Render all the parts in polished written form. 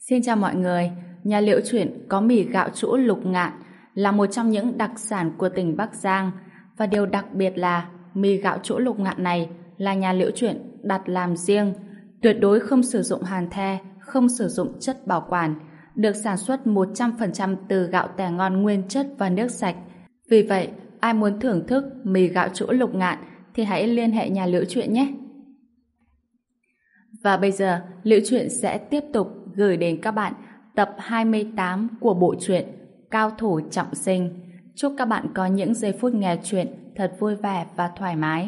Xin chào mọi người, nhà Liễu Chuyện có mì gạo trũ Lục Ngạn là một trong những đặc sản của tỉnh Bắc Giang, và điều đặc biệt là mì gạo trũ Lục Ngạn này là nhà Liễu Chuyện đặt làm riêng, tuyệt đối không sử dụng hàn the, không sử dụng chất bảo quản, được sản xuất 100% từ gạo tẻ ngon nguyên chất và nước sạch. Vì vậy, ai muốn thưởng thức mì gạo trũ Lục Ngạn thì hãy liên hệ nhà Liễu Chuyện nhé. Và bây giờ, Liễu Chuyện sẽ tiếp tục gửi đến các bạn tập 28 của bộ truyện Cao Thủ Trọng Sinh. Chúc các bạn có những giây phút nghe truyện thật vui vẻ và thoải mái.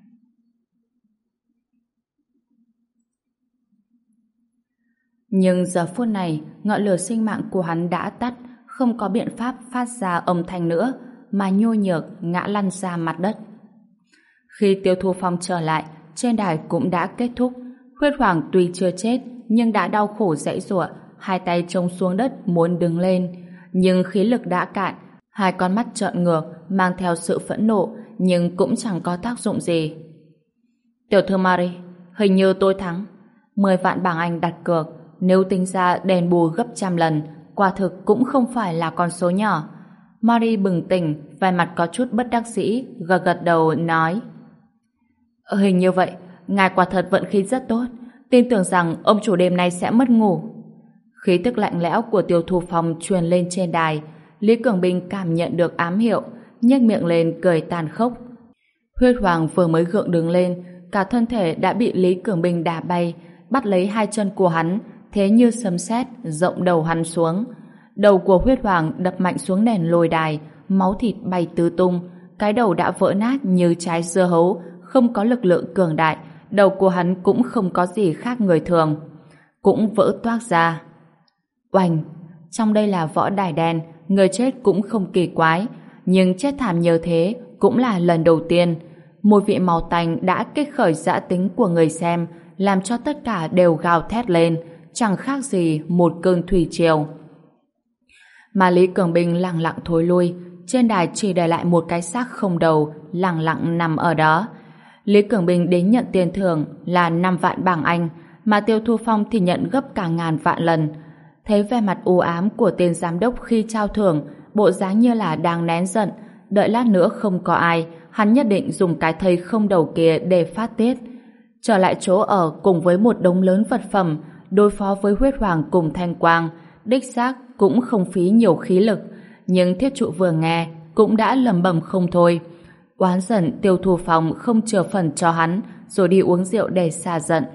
Nhưng giờ phút này, ngọn lửa sinh mạng của hắn đã tắt, không có biện pháp phát ra âm thanh nữa, mà nhô nhược ngã lăn ra mặt đất. Khi Tiêu Thu Phong trở lại, trên đài cũng đã kết thúc. Huyết Hoàng tuy chưa chết, nhưng đã đau khổ giãy giụa, hai tay trông xuống đất muốn đứng lên, nhưng khí lực đã cạn, hai con mắt trợn ngược, mang theo sự phẫn nộ, nhưng cũng chẳng có tác dụng gì. Tiểu thư Marie, hình như tôi thắng. 10 vạn bảng Anh đặt cược, nếu tính ra đền bù gấp trăm lần, quả thực cũng không phải là con số nhỏ. Marie bừng tỉnh, vẻ mặt có chút bất đắc dĩ, gật gật đầu nói: Hình như vậy, ngài quả thật vận khí rất tốt, tin tưởng rằng ông chủ đêm nay sẽ mất ngủ. Khí tức lạnh lẽo của Tiêu Thu Phong truyền lên trên đài. Lý Cường Bình cảm nhận được ám hiệu, nhếch miệng lên cười tàn khốc. Huyết Hoàng vừa mới gượng đứng lên, cả thân thể đã bị Lý Cường Bình đá bay, bắt lấy hai chân của hắn, thế như sấm sét rộng đầu hắn xuống. Đầu của Huyết Hoàng đập mạnh xuống nền lôi đài, máu thịt bay tứ tung, cái đầu đã vỡ nát như trái dưa hấu, không có lực lượng cường đại, đầu của hắn cũng không có gì khác người thường, cũng vỡ toác ra. Oành! Trong đây là võ đài đen, người chết cũng không kỳ quái, nhưng chết thảm như thế cũng là lần đầu tiên. Mùi vị máu tanh đã kích khởi dã tính của người xem, làm cho tất cả đều gào thét lên, chẳng khác gì một cơn thủy triều. Mà Lý Cường Bình lặng lặng thối lui, trên đài chỉ để lại một cái xác không đầu lặng lặng nằm ở đó. Lý Cường Bình đến nhận tiền thưởng là 5 vạn bảng Anh, mà Tiêu Thu Phong thì nhận gấp cả ngàn vạn lần. Thấy vẻ mặt u ám của tên giám đốc khi trao thưởng, bộ dáng như là đang nén giận, đợi lát nữa không có ai, hắn nhất định dùng cái thây không đầu kia để phát tiết. Trở lại chỗ ở cùng với một đống lớn vật phẩm, đối phó với Huyết Hoàng cùng Thanh Quang, đích xác cũng không phí nhiều khí lực, nhưng Thiết Trụ vừa nghe cũng đã lẩm bẩm không thôi. Oán giận Tiêu Thu Phong không chừa phần cho hắn, rồi đi uống rượu để xả giận.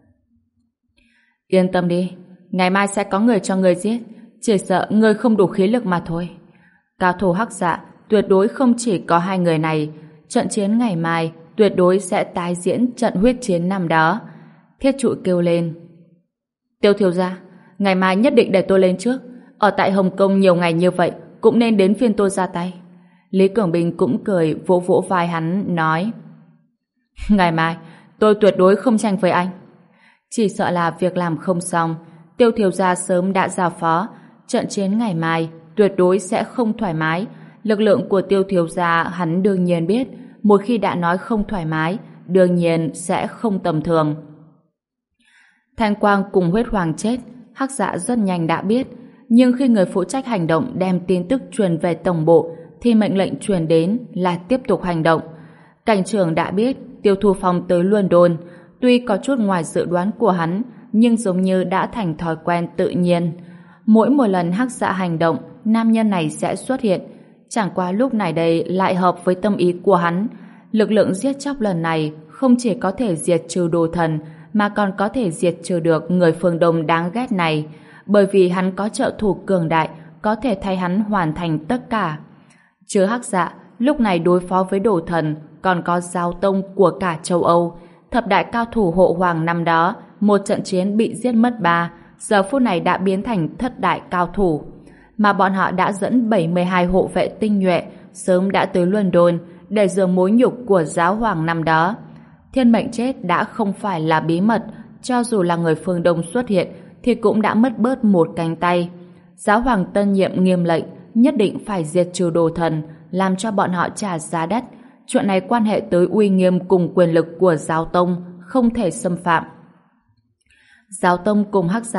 Yên tâm đi, ngày mai sẽ có người cho người giết, chỉ sợ người không đủ khí lực mà thôi. Cao thủ Hắc Dạ tuyệt đối không chỉ có hai người này, trận chiến ngày mai tuyệt đối sẽ tái diễn trận huyết chiến năm đó. Thiết Trụ kêu lên: Tiêu thiếu gia, ngày mai nhất định để tôi lên trước, ở tại Hồng Kông nhiều ngày như vậy cũng nên đến phiên tôi ra tay. Lý Cường Bình cũng cười vỗ vỗ vai hắn nói: Ngày mai tôi tuyệt đối không tranh với anh. Chỉ sợ là việc làm không xong, Tiêu thiếu gia sớm đã giao phó, trận chiến ngày mai tuyệt đối sẽ không thoải mái. Lực lượng của Tiêu thiếu gia hắn đương nhiên biết, một khi đã nói không thoải mái, đương nhiên sẽ không tầm thường. Thanh Quang cùng Huyết Hoàng chết, Hắc Dạ rất nhanh đã biết, nhưng khi người phụ trách hành động đem tin tức truyền về tổng bộ, thì mệnh lệnh truyền đến là tiếp tục hành động. Cảnh trưởng đã biết Tiêu Thu Phong tới London, tuy có chút ngoài dự đoán của hắn, nhưng giống như đã thành thói quen tự nhiên. Mỗi một lần Hắc Dạ hành động, nam nhân này sẽ xuất hiện. Chẳng qua lúc này đây lại hợp với tâm ý của hắn. Lực lượng giết chóc lần này không chỉ có thể diệt trừ đồ thần, mà còn có thể diệt trừ được người phương Đông đáng ghét này, bởi vì hắn có trợ thủ cường đại, có thể thay hắn hoàn thành tất cả. Chứ Hắc Dạ lúc này đối phó với đồ thần còn có giáo tông của cả châu Âu, thập đại cao thủ hộ hoàng năm đó, một trận chiến bị giết mất 3, giờ phút này đã biến thành thất đại cao thủ. Mà bọn họ đã dẫn 72 hộ vệ tinh nhuệ sớm đã tới London để rửa mối nhục của giáo hoàng năm đó. Thiên mệnh chết đã không phải là bí mật, cho dù là người phương Đông xuất hiện thì cũng đã mất bớt một cánh tay. Giáo hoàng tân nhiệm nghiêm lệnh nhất định phải diệt trừ đồ thần, làm cho bọn họ trả giá đắt. Chuyện này quan hệ tới uy nghiêm cùng quyền lực của giáo tông, không thể xâm phạm. Giáo tông cùng Hắc Dạ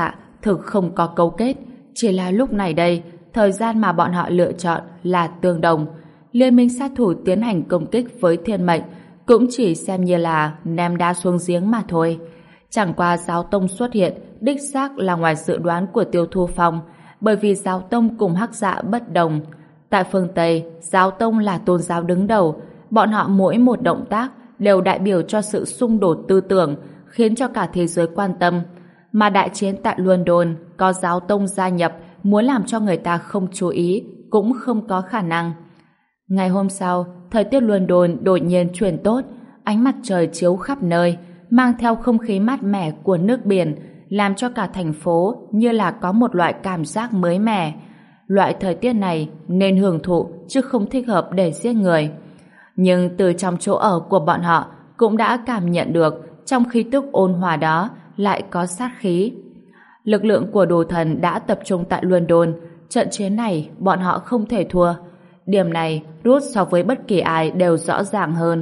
thực không có cấu kết, chỉ là lúc này đây, thời gian mà bọn họ lựa chọn là tương đồng. Liên minh sát thủ tiến hành công kích với thiên mệnh cũng chỉ xem như là ném đá xuống giếng mà thôi. Chẳng qua giáo tông xuất hiện đích xác là ngoài dự đoán của Tiêu Thu Phong, bởi vì giáo tông cùng Hắc Dạ bất đồng. Tại phương Tây, giáo tông là tôn giáo đứng đầu, bọn họ mỗi một động tác đều đại biểu cho sự xung đột tư tưởng, khiến cho cả thế giới quan tâm. Mà đại chiến tại London có giáo tông gia nhập, muốn làm cho người ta không chú ý cũng không có khả năng. Ngày hôm sau, thời tiết London đột nhiên chuyển tốt, ánh mặt trời chiếu khắp nơi, mang theo không khí mát mẻ của nước biển, làm cho cả thành phố như là có một loại cảm giác mới mẻ. Loại thời tiết này nên hưởng thụ chứ không thích hợp để giết người. Nhưng từ trong chỗ ở của bọn họ cũng đã cảm nhận được trong khí tức ôn hòa đó lại có sát khí. Lực lượng của đồ thần đã tập trung tại London, trận chiến này bọn họ không thể thua. Điểm này rút so với bất kỳ ai đều rõ ràng hơn.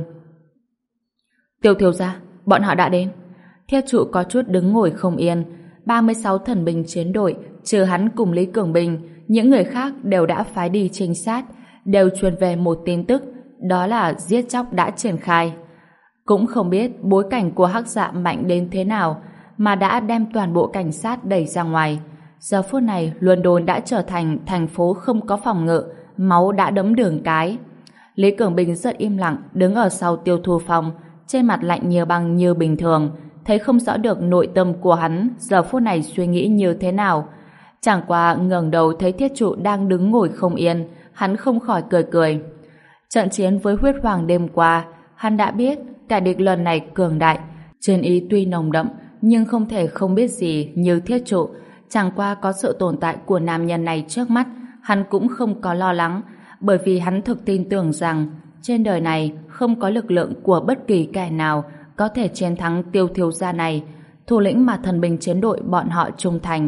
Tiêu thiếu gia, bọn họ đã đến. Thiết trụ có chút đứng ngồi không yên. 36 thần binh chiến đội, trừ hắn cùng Lý Cường Bình, những người khác đều đã phái đi trinh sát, đều truyền về một tin tức, đó là giết chóc đã triển khai. Cũng không biết bối cảnh của Hắc Dạ mạnh đến thế nào, mà đã đem toàn bộ cảnh sát đẩy ra ngoài. Giờ phút này, London đã trở thành thành phố không có phòng ngự, máu đã đẫm đường cái. Lý Cường Bình rất im lặng, đứng ở sau Tiêu Thu Phong, trên mặt lạnh như băng như bình thường, thấy không rõ được nội tâm của hắn giờ phút này suy nghĩ như thế nào. Chẳng qua ngẩng đầu thấy thiết trụ đang đứng ngồi không yên, hắn không khỏi cười cười. Trận chiến với huyết hoàng đêm qua, hắn đã biết kẻ địch lần này cường đại, chiến ý tuy nồng đậm nhưng không thể không biết gì như thiết trụ. Chẳng qua có sự tồn tại của nam nhân này trước mắt, hắn cũng không có lo lắng, bởi vì hắn thực tin tưởng rằng trên đời này không có lực lượng của bất kỳ kẻ nào có thể chiến thắng Tiêu thiếu gia này, thủ lĩnh mà thần binh chiến đội bọn họ trung thành.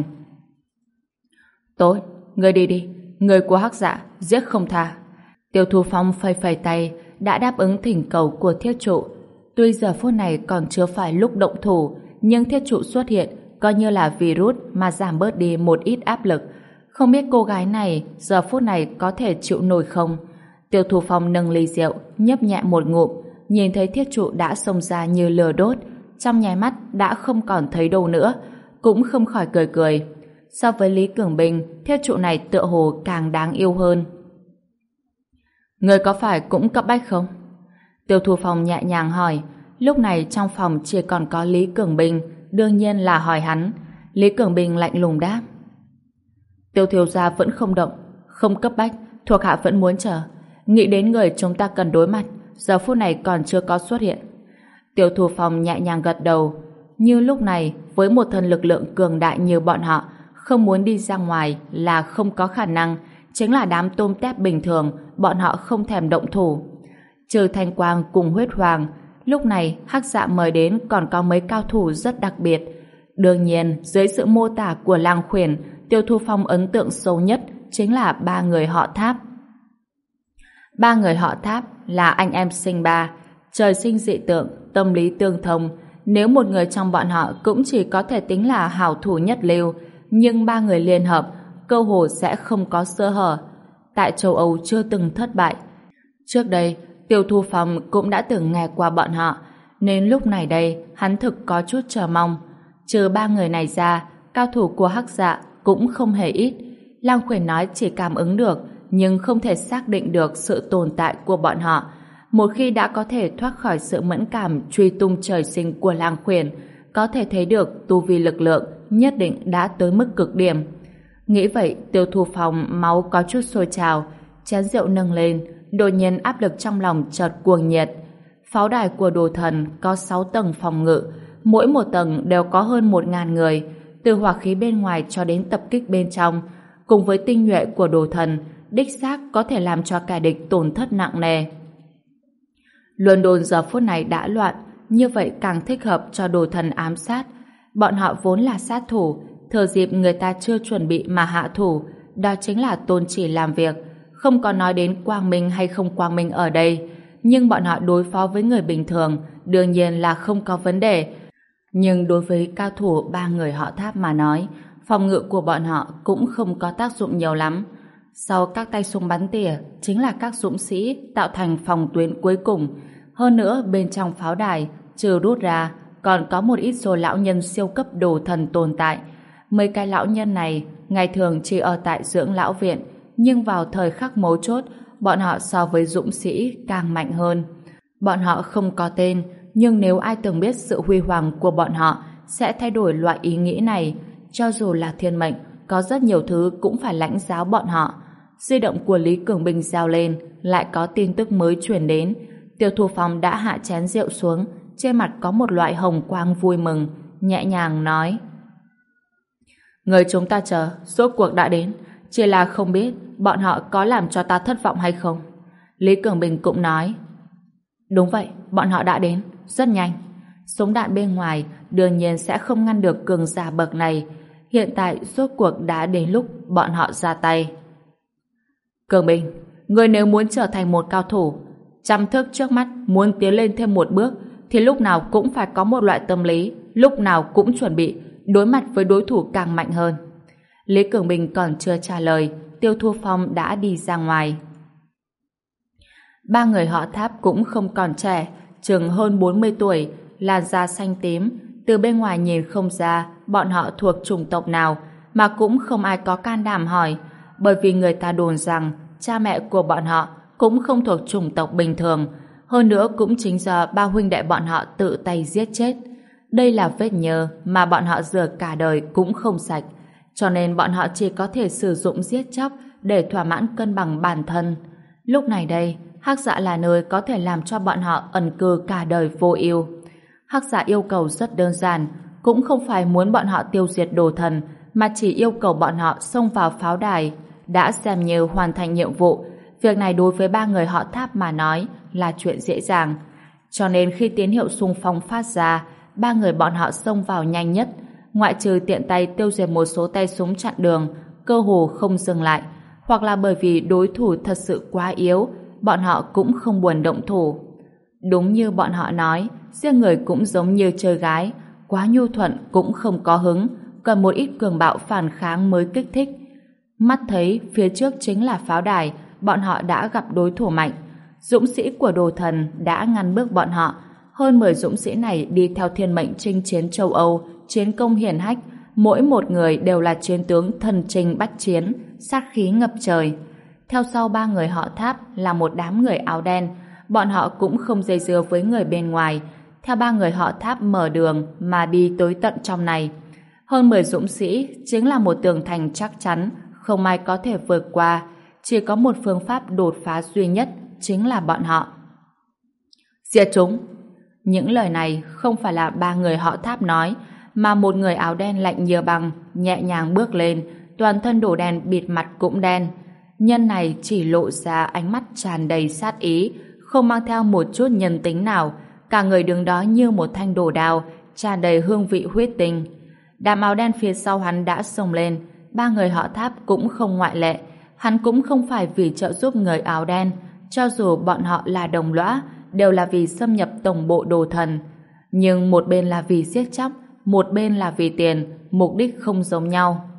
Tốt, ngươi đi đi, người của Hắc Dạ giết không tha. Tiêu Thu Phong phẩy phẩy tay, đã đáp ứng thỉnh cầu của thiết trụ. Tuy giờ phút này còn chưa phải lúc động thủ, nhưng thiết trụ xuất hiện coi như là virus mà giảm bớt đi một ít áp lực. Không biết cô gái này giờ phút này có thể chịu nổi không? Tiêu Thu Phong nâng ly rượu, nhấp nhẹ một ngụm, nhìn thấy thiết trụ đã xông ra như lửa đốt, trong nháy mắt đã không còn thấy đâu nữa, cũng không khỏi cười cười. So với Lý Cường Bình, thiết trụ này tựa hồ càng đáng yêu hơn. Người có phải cũng cấp bách không? Tiêu Thu Phong nhẹ nhàng hỏi. Lúc này trong phòng chỉ còn có Lý Cường Bình, đương nhiên là hỏi hắn. Lý Cường Bình lạnh lùng đáp. Tiêu thiếu gia vẫn không động, không cấp bách, thuộc hạ vẫn muốn chờ. Nghĩ đến người chúng ta cần đối mặt, giờ phút này còn chưa có xuất hiện. Tiêu Thu Phong nhẹ nhàng gật đầu. Như lúc này, với một thân lực lượng cường đại như bọn họ, không muốn đi ra ngoài là không có khả năng, chính là đám tôm tép bình thường, bọn họ không thèm động thủ. Trừ Thanh Quang cùng Huyết Hoàng, lúc này Hắc Dạ mời đến còn có mấy cao thủ rất đặc biệt. Đương nhiên, dưới sự mô tả của Lang Khuyển, Tiêu Thu Phong ấn tượng sâu nhất chính là ba người họ Tháp. Ba người họ Tháp là anh em sinh ba, trời sinh dị tượng, tâm lý tương thông. Nếu một người trong bọn họ cũng chỉ có thể tính là hảo thủ nhất lưu, nhưng ba người liên hợp, cơ hồ sẽ không có sơ hở. Tại châu Âu chưa từng thất bại. Trước đây, Tiêu Thu Phong cũng đã từng nghe qua bọn họ, nên lúc này đây hắn thực có chút chờ mong. Trừ ba người này ra, cao thủ của Hắc Dạ cũng không hề ít. Lang Khuyển nói chỉ cảm ứng được, nhưng không thể xác định được sự tồn tại của bọn họ. Một khi đã có thể thoát khỏi sự mẫn cảm truy tung trời sinh của Lang Khuyển, có thể thấy được tu vi lực lượng nhất định đã tới mức cực điểm. Nghĩ vậy, Tiêu Thu Phong máu có chút sôi trào, chén rượu nâng lên, đột nhiên áp lực trong lòng chợt cuồng nhiệt. Pháo đài của đồ thần có 6 tầng phòng ngự, mỗi một tầng đều có hơn 1000 người, từ hỏa khí bên ngoài cho đến tập kích bên trong, cùng với tinh nhuệ của đồ thần, đích xác có thể làm cho kẻ địch tổn thất nặng nề. London giờ phút này đã loạn, như vậy càng thích hợp cho đồ thần ám sát. Bọn họ vốn là sát thủ, thừa dịp người ta chưa chuẩn bị mà hạ thủ, đó chính là tôn chỉ làm việc. Không có nói đến quang minh hay không quang minh ở đây, nhưng bọn họ đối phó với người bình thường đương nhiên là không có vấn đề. Nhưng đối với cao thủ ba người họ Tháp mà nói, phòng ngự của bọn họ cũng không có tác dụng nhiều lắm. Sau các tay súng bắn tỉa chính là các dũng sĩ tạo thành phòng tuyến cuối cùng. Hơn nữa bên trong pháo đài trừ rút ra còn có một ít số lão nhân siêu cấp đồ thần tồn tại. Mấy cái lão nhân này ngày thường chỉ ở tại dưỡng lão viện, nhưng vào thời khắc mấu chốt bọn họ so với dũng sĩ càng mạnh hơn. Bọn họ không có tên, nhưng nếu ai từng biết sự huy hoàng của bọn họ sẽ thay đổi loại ý nghĩ này. Cho dù là thiên mệnh, có rất nhiều thứ cũng phải lãnh giáo bọn họ. Di động của Lý Cường Bình reo lên, lại có tin tức mới truyền đến. Tiêu Thu Phong đã hạ chén rượu xuống, trên mặt có một loại hồng quang vui mừng, nhẹ nhàng nói: người chúng ta chờ, rốt cuộc đã đến, chỉ là không biết bọn họ có làm cho ta thất vọng hay không. Lý Cường Bình cũng nói: đúng vậy, bọn họ đã đến, rất nhanh. Súng đạn bên ngoài đương nhiên sẽ không ngăn được cường giả bậc này. Hiện tại rốt cuộc đã đến lúc bọn họ ra tay. Cường Bình, người nếu muốn trở thành một cao thủ, trăm thức trước mắt muốn tiến lên thêm một bước, thì lúc nào cũng phải có một loại tâm lý, lúc nào cũng chuẩn bị đối mặt với đối thủ càng mạnh hơn. Lý Cường Bình còn chưa trả lời, Tiêu Thu Phong đã đi ra ngoài. Ba người họ Tháp cũng không còn trẻ, chừng hơn 40 tuổi, làn da xanh tím, từ bên ngoài nhìn không ra bọn họ thuộc chủng tộc nào, mà cũng không ai có can đảm hỏi, bởi vì người ta đồn rằng cha mẹ của bọn họ cũng không thuộc chủng tộc bình thường, hơn nữa cũng chính do ba huynh đệ bọn họ tự tay giết chết. Đây là vết nhơ mà bọn họ rửa cả đời cũng không sạch, cho nên bọn họ chỉ có thể sử dụng giết chóc để thỏa mãn cân bằng bản thân. Lúc này đây, Hắc Dạ là nơi có thể làm cho bọn họ ẩn cư cả đời vô ưu. Hắc Dạ yêu cầu rất đơn giản, cũng không phải muốn bọn họ tiêu diệt đồ thần, mà chỉ yêu cầu bọn họ xông vào pháo đài, đã xem như hoàn thành nhiệm vụ. Việc này đối với ba người họ Tháp mà nói là chuyện dễ dàng. Cho nên khi tín hiệu xung phong phát ra, ba người bọn họ xông vào nhanh nhất, ngoại trừ tiện tay tiêu diệt một số tay súng chặn đường, cơ hồ không dừng lại, hoặc là bởi vì đối thủ thật sự quá yếu, bọn họ cũng không buồn động thủ. Đúng như bọn họ nói, riêng người cũng giống như chơi gái, quá nhu thuận cũng không có hứng, cần một ít cường bạo phản kháng mới kích thích. Mắt thấy phía trước chính là pháo đài, bọn họ đã gặp đối thủ mạnh. Dũng sĩ của đồ thần đã ngăn bước bọn họ. Hơn 10 dũng sĩ này đi theo thiên mệnh chinh chiến châu Âu, chiến công hiển hách, mỗi một người đều là chiến tướng thần chinh bách chiến, sát khí ngập trời. Theo sau ba người họ Tháp là một đám người áo đen, bọn họ cũng không dây dưa với người bên ngoài, theo ba người họ Tháp mở đường mà đi tới tận trong này. Hơn 10 dũng sĩ chính là một tường thành chắc chắn, không ai có thể vượt qua, chỉ có một phương pháp đột phá duy nhất, chính là bọn họ. Diệt chúng! Những lời này không phải là ba người họ Tháp nói, mà một người áo đen lạnh như băng, nhẹ nhàng bước lên, toàn thân đổ đen bịt mặt cũng đen. Nhân này chỉ lộ ra ánh mắt tràn đầy sát ý, không mang theo một chút nhân tính nào, cả người đứng đó như một thanh đồ đao, tràn đầy hương vị huyết tinh. Đám áo đen phía sau hắn đã xông lên, ba người họ Tháp cũng không ngoại lệ. Hắn cũng không phải vì trợ giúp người áo đen, cho dù bọn họ là đồng lõa, đều là vì xâm nhập tổng bộ đồ thần. Nhưng một bên là vì giết chóc, một bên là vì tiền, mục đích không giống nhau.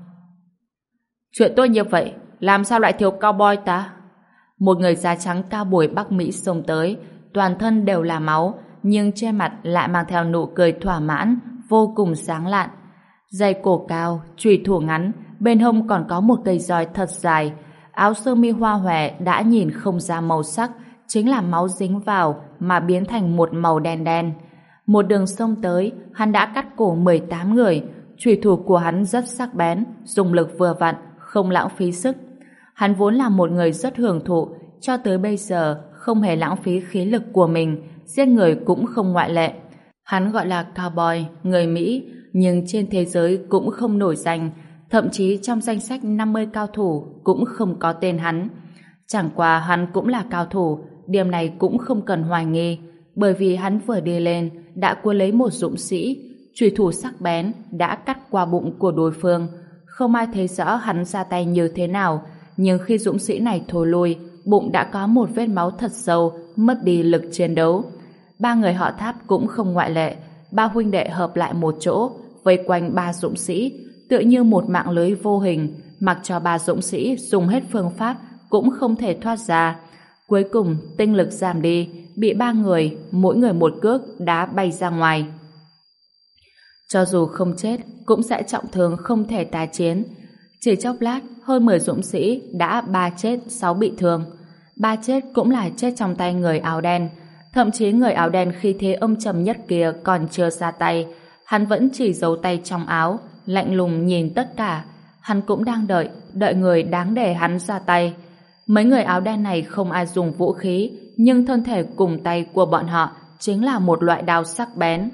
Chuyện tôi như vậy, làm sao lại thiếu cowboy ta? Một người da trắng cao bồi Bắc Mỹ xông tới, toàn thân đều là máu, nhưng trên mặt lại mang theo nụ cười thỏa mãn, vô cùng sáng lạn. Giày cổ cao, chùy thủ ngắn, bên hông còn có một cây roi thật dài, áo sơ mi hoa hòe đã nhìn không ra màu sắc, chính là máu dính vào mà biến thành một màu đen đen. Một đường xông tới, hắn đã cắt cổ 18 người, chùy thủ của hắn rất sắc bén, dùng lực vừa vặn, không lãng phí sức. Hắn vốn là một người rất hưởng thụ, cho tới bây giờ không hề lãng phí khí lực của mình, giết người cũng không ngoại lệ. Hắn gọi là cowboy, người Mỹ, nhưng trên thế giới cũng không nổi danh, thậm chí trong danh sách 50 cao thủ cũng không có tên hắn. Chẳng qua hắn cũng là cao thủ, điểm này cũng không cần hoài nghi, bởi vì hắn vừa đi lên đã cuốn lấy một dũng sĩ, chùy thủ sắc bén đã cắt qua bụng của đối phương. Không ai thấy rõ hắn ra tay như thế nào, nhưng khi dũng sĩ này thối lui, bụng đã có một vết máu thật sâu, mất đi lực chiến đấu. Ba người họ Tháp cũng không ngoại lệ, ba huynh đệ hợp lại một chỗ, vây quanh ba dũng sĩ, tựa như một mạng lưới vô hình, mặc cho ba dũng sĩ dùng hết phương pháp cũng không thể thoát ra. Cuối cùng tinh lực giảm đi, bị ba người, mỗi người một cước đá bay ra ngoài. Cho dù không chết, cũng sẽ trọng thương không thể tái chiến. Chỉ chốc lát, hơn 10 dũng sĩ đã 3 chết 6 bị thương. 3 chết cũng là chết trong tay người áo đen. Thậm chí người áo đen khi thế âm trầm nhất kia còn chưa ra tay, hắn vẫn chỉ giấu tay trong áo, lạnh lùng nhìn tất cả. Hắn cũng đang đợi người đáng để hắn ra tay. Mấy người áo đen này không ai dùng vũ khí, nhưng thân thể cùng tay của bọn họ chính là một loại đao sắc bén.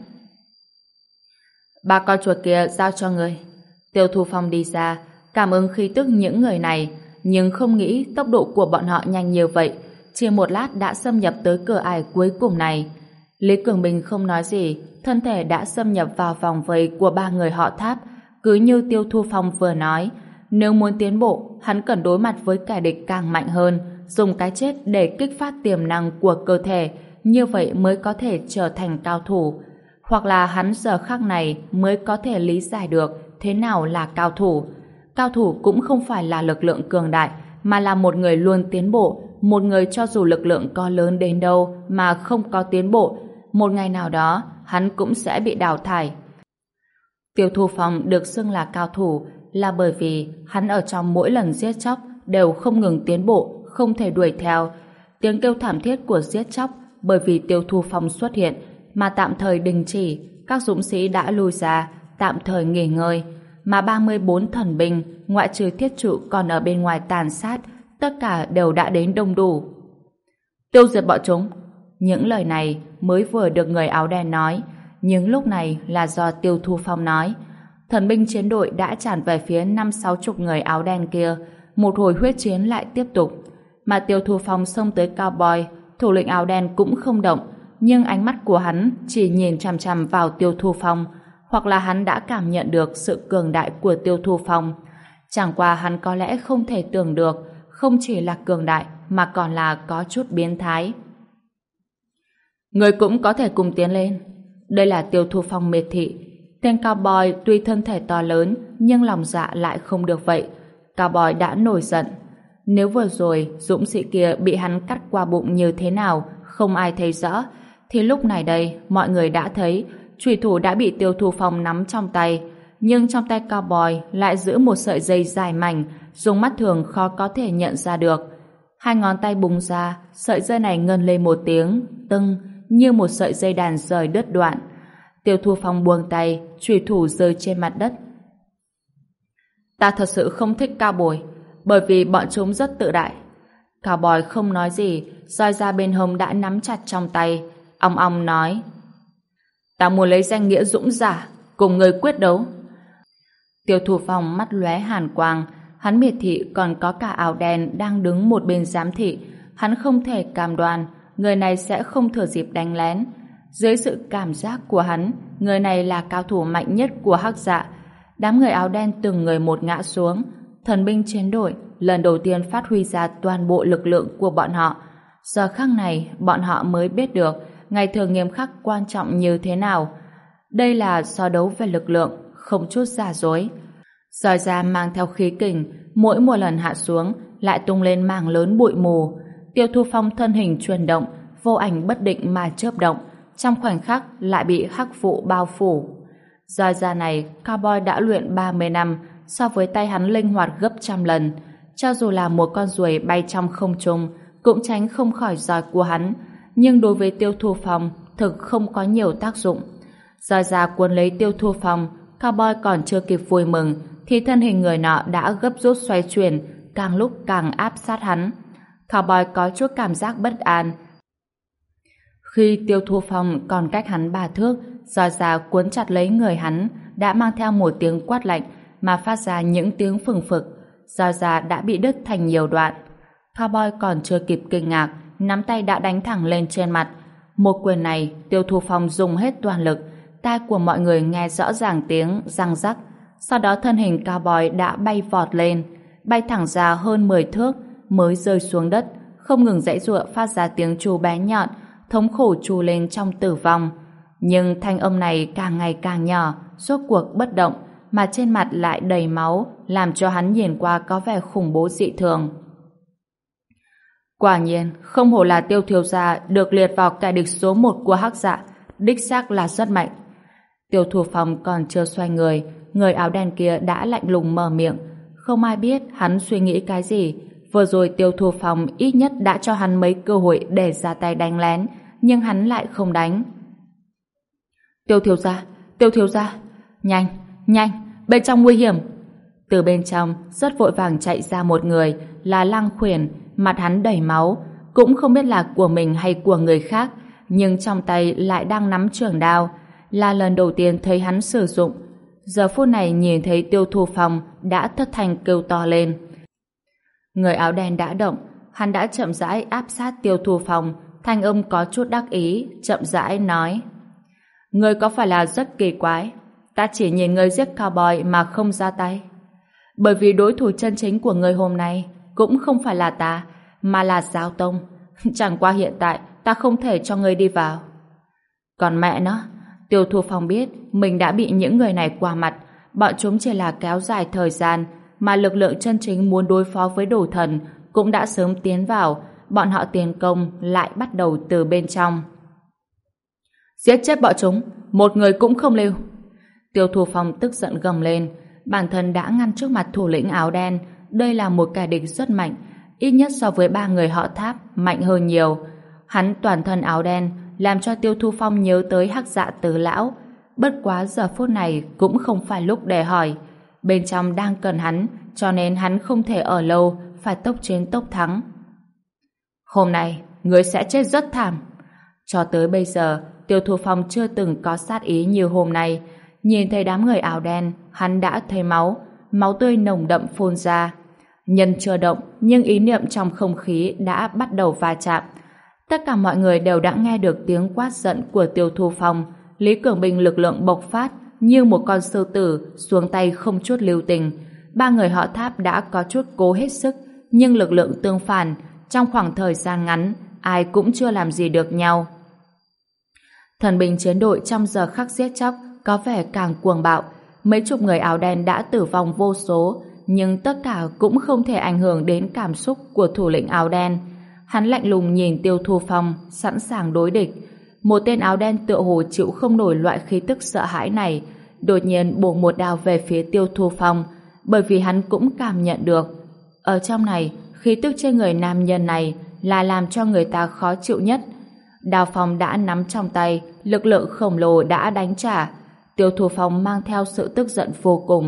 Ba con chuột kia giao cho người. Tiêu Thu Phong đi ra, cảm ứng khí tức những người này, nhưng không nghĩ tốc độ của bọn họ nhanh như vậy, chỉ một lát đã xâm nhập tới cửa ải cuối cùng này. Lý Cường Bình không nói gì, thân thể đã xâm nhập vào vòng vây của ba người họ Tháp, cứ như Tiêu Thu Phong vừa nói, nếu muốn tiến bộ, hắn cần đối mặt với kẻ địch càng mạnh hơn, dùng cái chết để kích phát tiềm năng của cơ thể, như vậy mới có thể trở thành cao thủ. Hoặc là hắn giờ khắc này mới có thể lý giải được thế nào là cao thủ. Cao thủ cũng không phải là lực lượng cường đại, mà là một người luôn tiến bộ, một người cho dù lực lượng có lớn đến đâu mà không có tiến bộ, một ngày nào đó hắn cũng sẽ bị đào thải. Tiêu Thu Phong được xưng là cao thủ là bởi vì hắn ở trong mỗi lần giết chóc đều không ngừng tiến bộ, không thể đuổi theo. Tiếng kêu thảm thiết của giết chóc bởi vì Tiêu Thu Phong xuất hiện mà tạm thời đình chỉ, các dũng sĩ đã lui ra, tạm thời nghỉ ngơi, mà 34 thần binh, ngoại trừ thiết trụ còn ở bên ngoài tàn sát, tất cả đều đã đến đông đủ. Tiêu diệt bọn chúng. Những lời này mới vừa được người áo đen nói, nhưng lúc này là do Tiêu Thu Phong nói. Thần binh chiến đội đã tràn về phía 50-60 người áo đen kia, một hồi huyết chiến lại tiếp tục. Mà Tiêu Thu Phong xông tới Cowboy, thủ lĩnh áo đen cũng không động, nhưng ánh mắt của hắn chỉ nhìn chằm chằm vào Tiêu Thu Phong, hoặc là hắn đã cảm nhận được sự cường đại của Tiêu Thu Phong. Chẳng qua hắn có lẽ không thể tưởng được, không chỉ là cường đại mà còn là có chút biến thái. Người cũng có thể cùng tiến lên. Đây là Tiêu Thu Phong miệt thị. Tên Cowboy tuy thân thể to lớn nhưng lòng dạ lại không được vậy. Cowboy đã nổi giận. Nếu vừa rồi dũng sĩ kia bị hắn cắt qua bụng như thế nào không ai thấy rõ, thì lúc này đây mọi người đã thấy chùy thủ đã bị Tiêu Thu Phong nắm trong tay, nhưng trong tay Cowboy lại giữ một sợi dây dài mảnh, dùng mắt thường khó có thể nhận ra được. Hai ngón tay búng ra, sợi dây này ngân lên một tiếng tưng, như một sợi dây đàn rời đứt đoạn. Tiêu Thu Phong buông tay, chùy thủ rơi trên mặt đất. Ta thật sự không thích Cowboy, bởi vì bọn chúng rất tự đại. Cowboy không nói gì, roi ra bên hông đã nắm chặt trong tay, ong ong nói: Ta muốn lấy danh nghĩa dũng giả, cùng người quyết đấu. Tiêu Thu Phong mắt lóe hàn quang, hắn miệt thị còn có cả áo đen đang đứng một bên giám thị, hắn không thể cam đoan người này sẽ không thừa dịp đánh lén. Dưới sự cảm giác của hắn, người này là cao thủ mạnh nhất của Hắc Dạ. Đám người áo đen từng người một ngã xuống, thần binh chiến đội lần đầu tiên phát huy ra toàn bộ lực lượng của bọn họ. Giờ khắc này, bọn họ mới biết được ngày thường nghiêm khắc quan trọng như thế nào. Đây là so đấu về lực lượng, không chút giả dối. Roi ra mang theo khí kình, mỗi một lần hạ xuống lại tung lên mảng lớn bụi mù. Tiêu Thu Phong thân hình chuyển động, vô ảnh bất định mà chớp động, trong khoảnh khắc lại bị hắc vụ bao phủ. Roi ra này, Cowboy đã luyện 30 năm, so với tay hắn linh hoạt gấp trăm lần. Cho dù là một con ruồi bay trong không trung, cũng tránh không khỏi roi của hắn. Nhưng đối với Tiêu Thu Phong, thực không có nhiều tác dụng. Roi ra cuốn lấy Tiêu Thu Phong, Cowboy còn chưa kịp vui mừng, thì thân hình người nọ đã gấp rút xoay chuyển, càng lúc càng áp sát hắn. Cowboy có chút cảm giác bất an. Khi Tiêu Thu Phong còn cách hắn 3 thước, roi ra cuốn chặt lấy người hắn, đã mang theo một tiếng quát lạnh mà phát ra những tiếng phừng phực. Roi ra đã bị đứt thành nhiều đoạn. Cowboy còn chưa kịp kinh ngạc, nắm tay đã đánh thẳng lên trên mặt. Một quyền này, Tiêu Thu Phong dùng hết toàn lực, tai của mọi người nghe rõ ràng tiếng răng rắc. Sau đó thân hình Cowboy đã bay vọt lên, bay thẳng ra hơn 10 thước, mới rơi xuống đất, không ngừng giãy giụa phát ra tiếng tru bé nhọn, thống khổ trù lên trong tử vong. Nhưng thanh âm này càng ngày càng nhỏ, rốt cuộc bất động, mà trên mặt lại đầy máu, làm cho hắn nhìn qua có vẻ khủng bố dị thường. Quả nhiên, không hổ là Tiêu thiếu gia được liệt vào kẻ địch số 1 của Hắc Dạ, đích xác là rất mạnh. Tiêu Thu Phong còn chưa xoay người áo đen kia đã lạnh lùng mở miệng. Không ai biết hắn suy nghĩ cái gì. Vừa rồi Tiêu Thu Phong ít nhất đã cho hắn mấy cơ hội để ra tay đánh lén, nhưng hắn lại không đánh. Tiêu thiếu gia, nhanh, bên trong nguy hiểm. Từ bên trong rất vội vàng chạy ra một người, là Lăng Khuyển, mặt hắn đầy máu, cũng không biết là của mình hay của người khác, nhưng trong tay lại đang nắm chưởng đao, là lần đầu tiên thấy hắn sử dụng. Giờ phút này nhìn thấy Tiêu Thu Phong đã thất thanh kêu to lên. Người áo đen đã động, hắn đã chậm rãi áp sát Tiêu Thu Phong, thanh âm có chút đắc ý, chậm rãi nói: Ngươi có phải là rất kỳ quái? Ta chỉ nhìn ngươi giết cowboy mà không ra tay. Bởi vì đối thủ chân chính của ngươi hôm nay cũng không phải là ta, mà là Giao Tông. Chẳng qua hiện tại ta không thể cho ngươi đi vào. Còn mẹ nó, Tiêu Thu Phong biết mình đã bị những người này qua mặt, bọn chúng chỉ là kéo dài thời gian, mà lực lượng chân chính muốn đối phó với đồ thần cũng đã sớm tiến vào, bọn họ tiến công lại bắt đầu từ bên trong. Giết chết bọn chúng, một người cũng không lưu. Tiêu Thu Phong tức giận gầm lên, bản thân đã ngăn trước mặt thủ lĩnh áo đen, đây là một kẻ địch rất mạnh, ít nhất so với 3 người họ Tháp mạnh hơn nhiều. Hắn toàn thân áo đen, làm cho Tiêu Thu Phong nhớ tới Hắc Dạ Tứ Lão. Bất quá giờ phút này cũng không phải lúc để hỏi. Bên trong đang cần hắn, cho nên hắn không thể ở lâu, phải tốc chiến tốc thắng. Hôm nay, ngươi sẽ chết rất thảm. Cho tới bây giờ, Tiêu Thu Phong chưa từng có sát ý như hôm nay. Nhìn thấy đám người áo đen, hắn đã thấy máu tươi nồng đậm phun ra. Nhân chưa động, nhưng ý niệm trong không khí đã bắt đầu va chạm. Tất cả mọi người đều đã nghe được tiếng quát giận của Tiêu Thu Phong. Lý Cường Bình lực lượng bộc phát như một con sư tử, xuống tay không chút lưu tình. 3 người họ Tháp đã có chút cố hết sức, nhưng lực lượng tương phản, trong khoảng thời gian ngắn, ai cũng chưa làm gì được nhau. Thần binh chiến đội trong giờ khắc giết chóc có vẻ càng cuồng bạo. Mấy chục người áo đen đã tử vong vô số, nhưng tất cả cũng không thể ảnh hưởng đến cảm xúc của thủ lĩnh áo đen. Hắn lạnh lùng nhìn Tiêu Thu Phong, sẵn sàng đối địch. Một tên áo đen tựa hồ chịu không nổi loại khí tức sợ hãi này, đột nhiên bổ một đao về phía Tiêu Thu Phong, bởi vì hắn cũng cảm nhận được. Ở trong này, khí tức trên người nam nhân này là làm cho người ta khó chịu nhất. Đao phong đã nắm trong tay, lực lượng khổng lồ đã đánh trả. Tiêu Thu Phong mang theo sự tức giận vô cùng.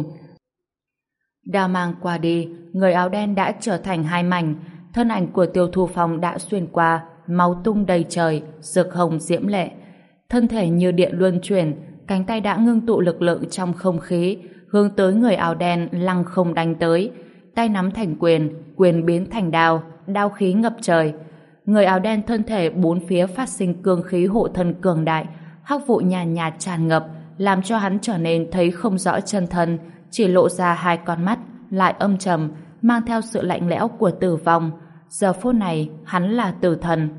Đao mang qua đi, người áo đen đã trở thành hai mảnh, thân ảnh của Tiêu Thu Phong đã xuyên qua, máu tung đầy trời, rực hồng diễm lệ. Thân thể như điện luân chuyển, cánh tay đã ngưng tụ lực lượng trong không khí, hướng tới người áo đen lăng không đánh tới. Tay nắm thành quyền, quyền biến thành đao, đao khí ngập trời. Người áo đen thân thể bốn phía phát sinh cương khí hộ thân cường đại, hắc vụ nhàn nhạt tràn ngập, làm cho hắn trở nên thấy không rõ chân thân, chỉ lộ ra hai con mắt, lại âm trầm, mang theo sự lạnh lẽo của tử vong. Giờ phút này, hắn là tử thần.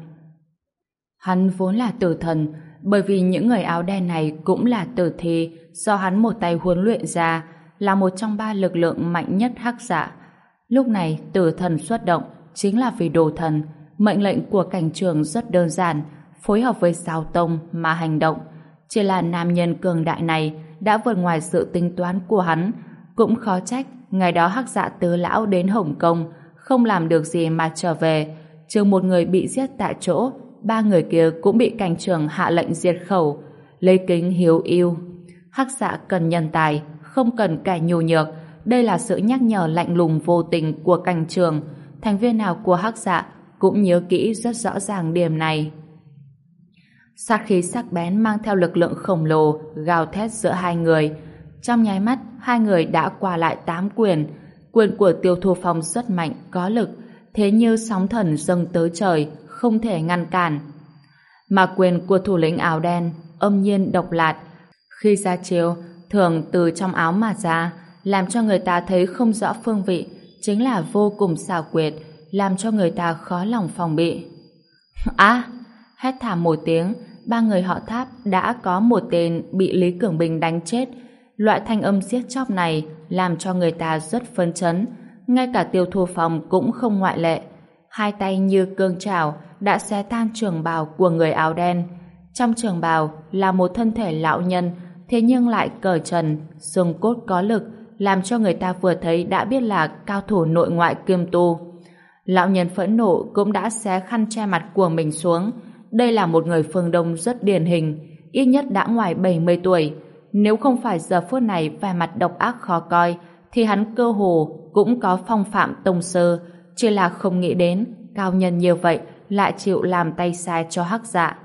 Hắn vốn là tử thần, bởi vì những người áo đen này cũng là tử thi, do hắn một tay huấn luyện ra, là một trong 3 lực lượng mạnh nhất Hắc Dạ. Lúc này, tử thần xuất động, chính là vì đồ thần. Mệnh lệnh của cảnh trường rất đơn giản, phối hợp với Giao Tông mà hành động. Chỉ là nam nhân cường đại này đã vượt ngoài sự tính toán của hắn, cũng khó trách ngày đó Hắc Dạ Tứ Lão đến Hồng Kông không làm được gì mà trở về, trừ một người bị giết tại chỗ, 3 người kia cũng bị cảnh trường hạ lệnh diệt khẩu. Lấy kính hiếu yêu, Hắc Dạ cần nhân tài, không cần kẻ nhu nhược. Đây là sự nhắc nhở lạnh lùng vô tình của cảnh trường. Thành viên nào của Hắc Dạ cũng nhớ kỹ rất rõ ràng điểm này. Sát khí sắc bén mang theo lực lượng khổng lồ gào thét giữa hai người. Trong nháy mắt, hai người đã qua lại 8 quyền. Quyền của Tiêu Thu Phong rất mạnh, có lực, thế như sóng thần dâng tới trời, không thể ngăn cản. Mà quyền của thủ lĩnh áo đen âm nhiên độc lạt, khi ra chiêu thường từ trong áo mà ra, làm cho người ta thấy không rõ phương vị, chính là vô cùng xảo quyệt, làm cho người ta khó lòng phòng bị. Hét thảm một tiếng, 3 người họ Tháp đã có một tên bị Lý Cường Bình đánh chết. Loại thanh âm giết chóc này làm cho người ta rất phấn chấn, ngay cả Tiêu Thu Phong cũng không ngoại lệ. Hai tay như cương chảo đã xé tan trường bào của người áo đen. Trong trường bào là một thân thể lão nhân, thế nhưng lại cởi trần, xương cốt có lực, làm cho người ta vừa thấy đã biết là cao thủ nội ngoại kiêm tu. Lão nhân phẫn nộ cũng đã xé khăn che mặt của mình xuống. Đây là một người phương Đông rất điển hình, ít nhất đã ngoài 70 tuổi. Nếu không phải giờ phút này vẻ mặt độc ác khó coi, thì hắn cơ hồ cũng có phong phạm tông sơ, chỉ là không nghĩ đến cao nhân như vậy lại chịu làm tay sai cho Hắc Dạ.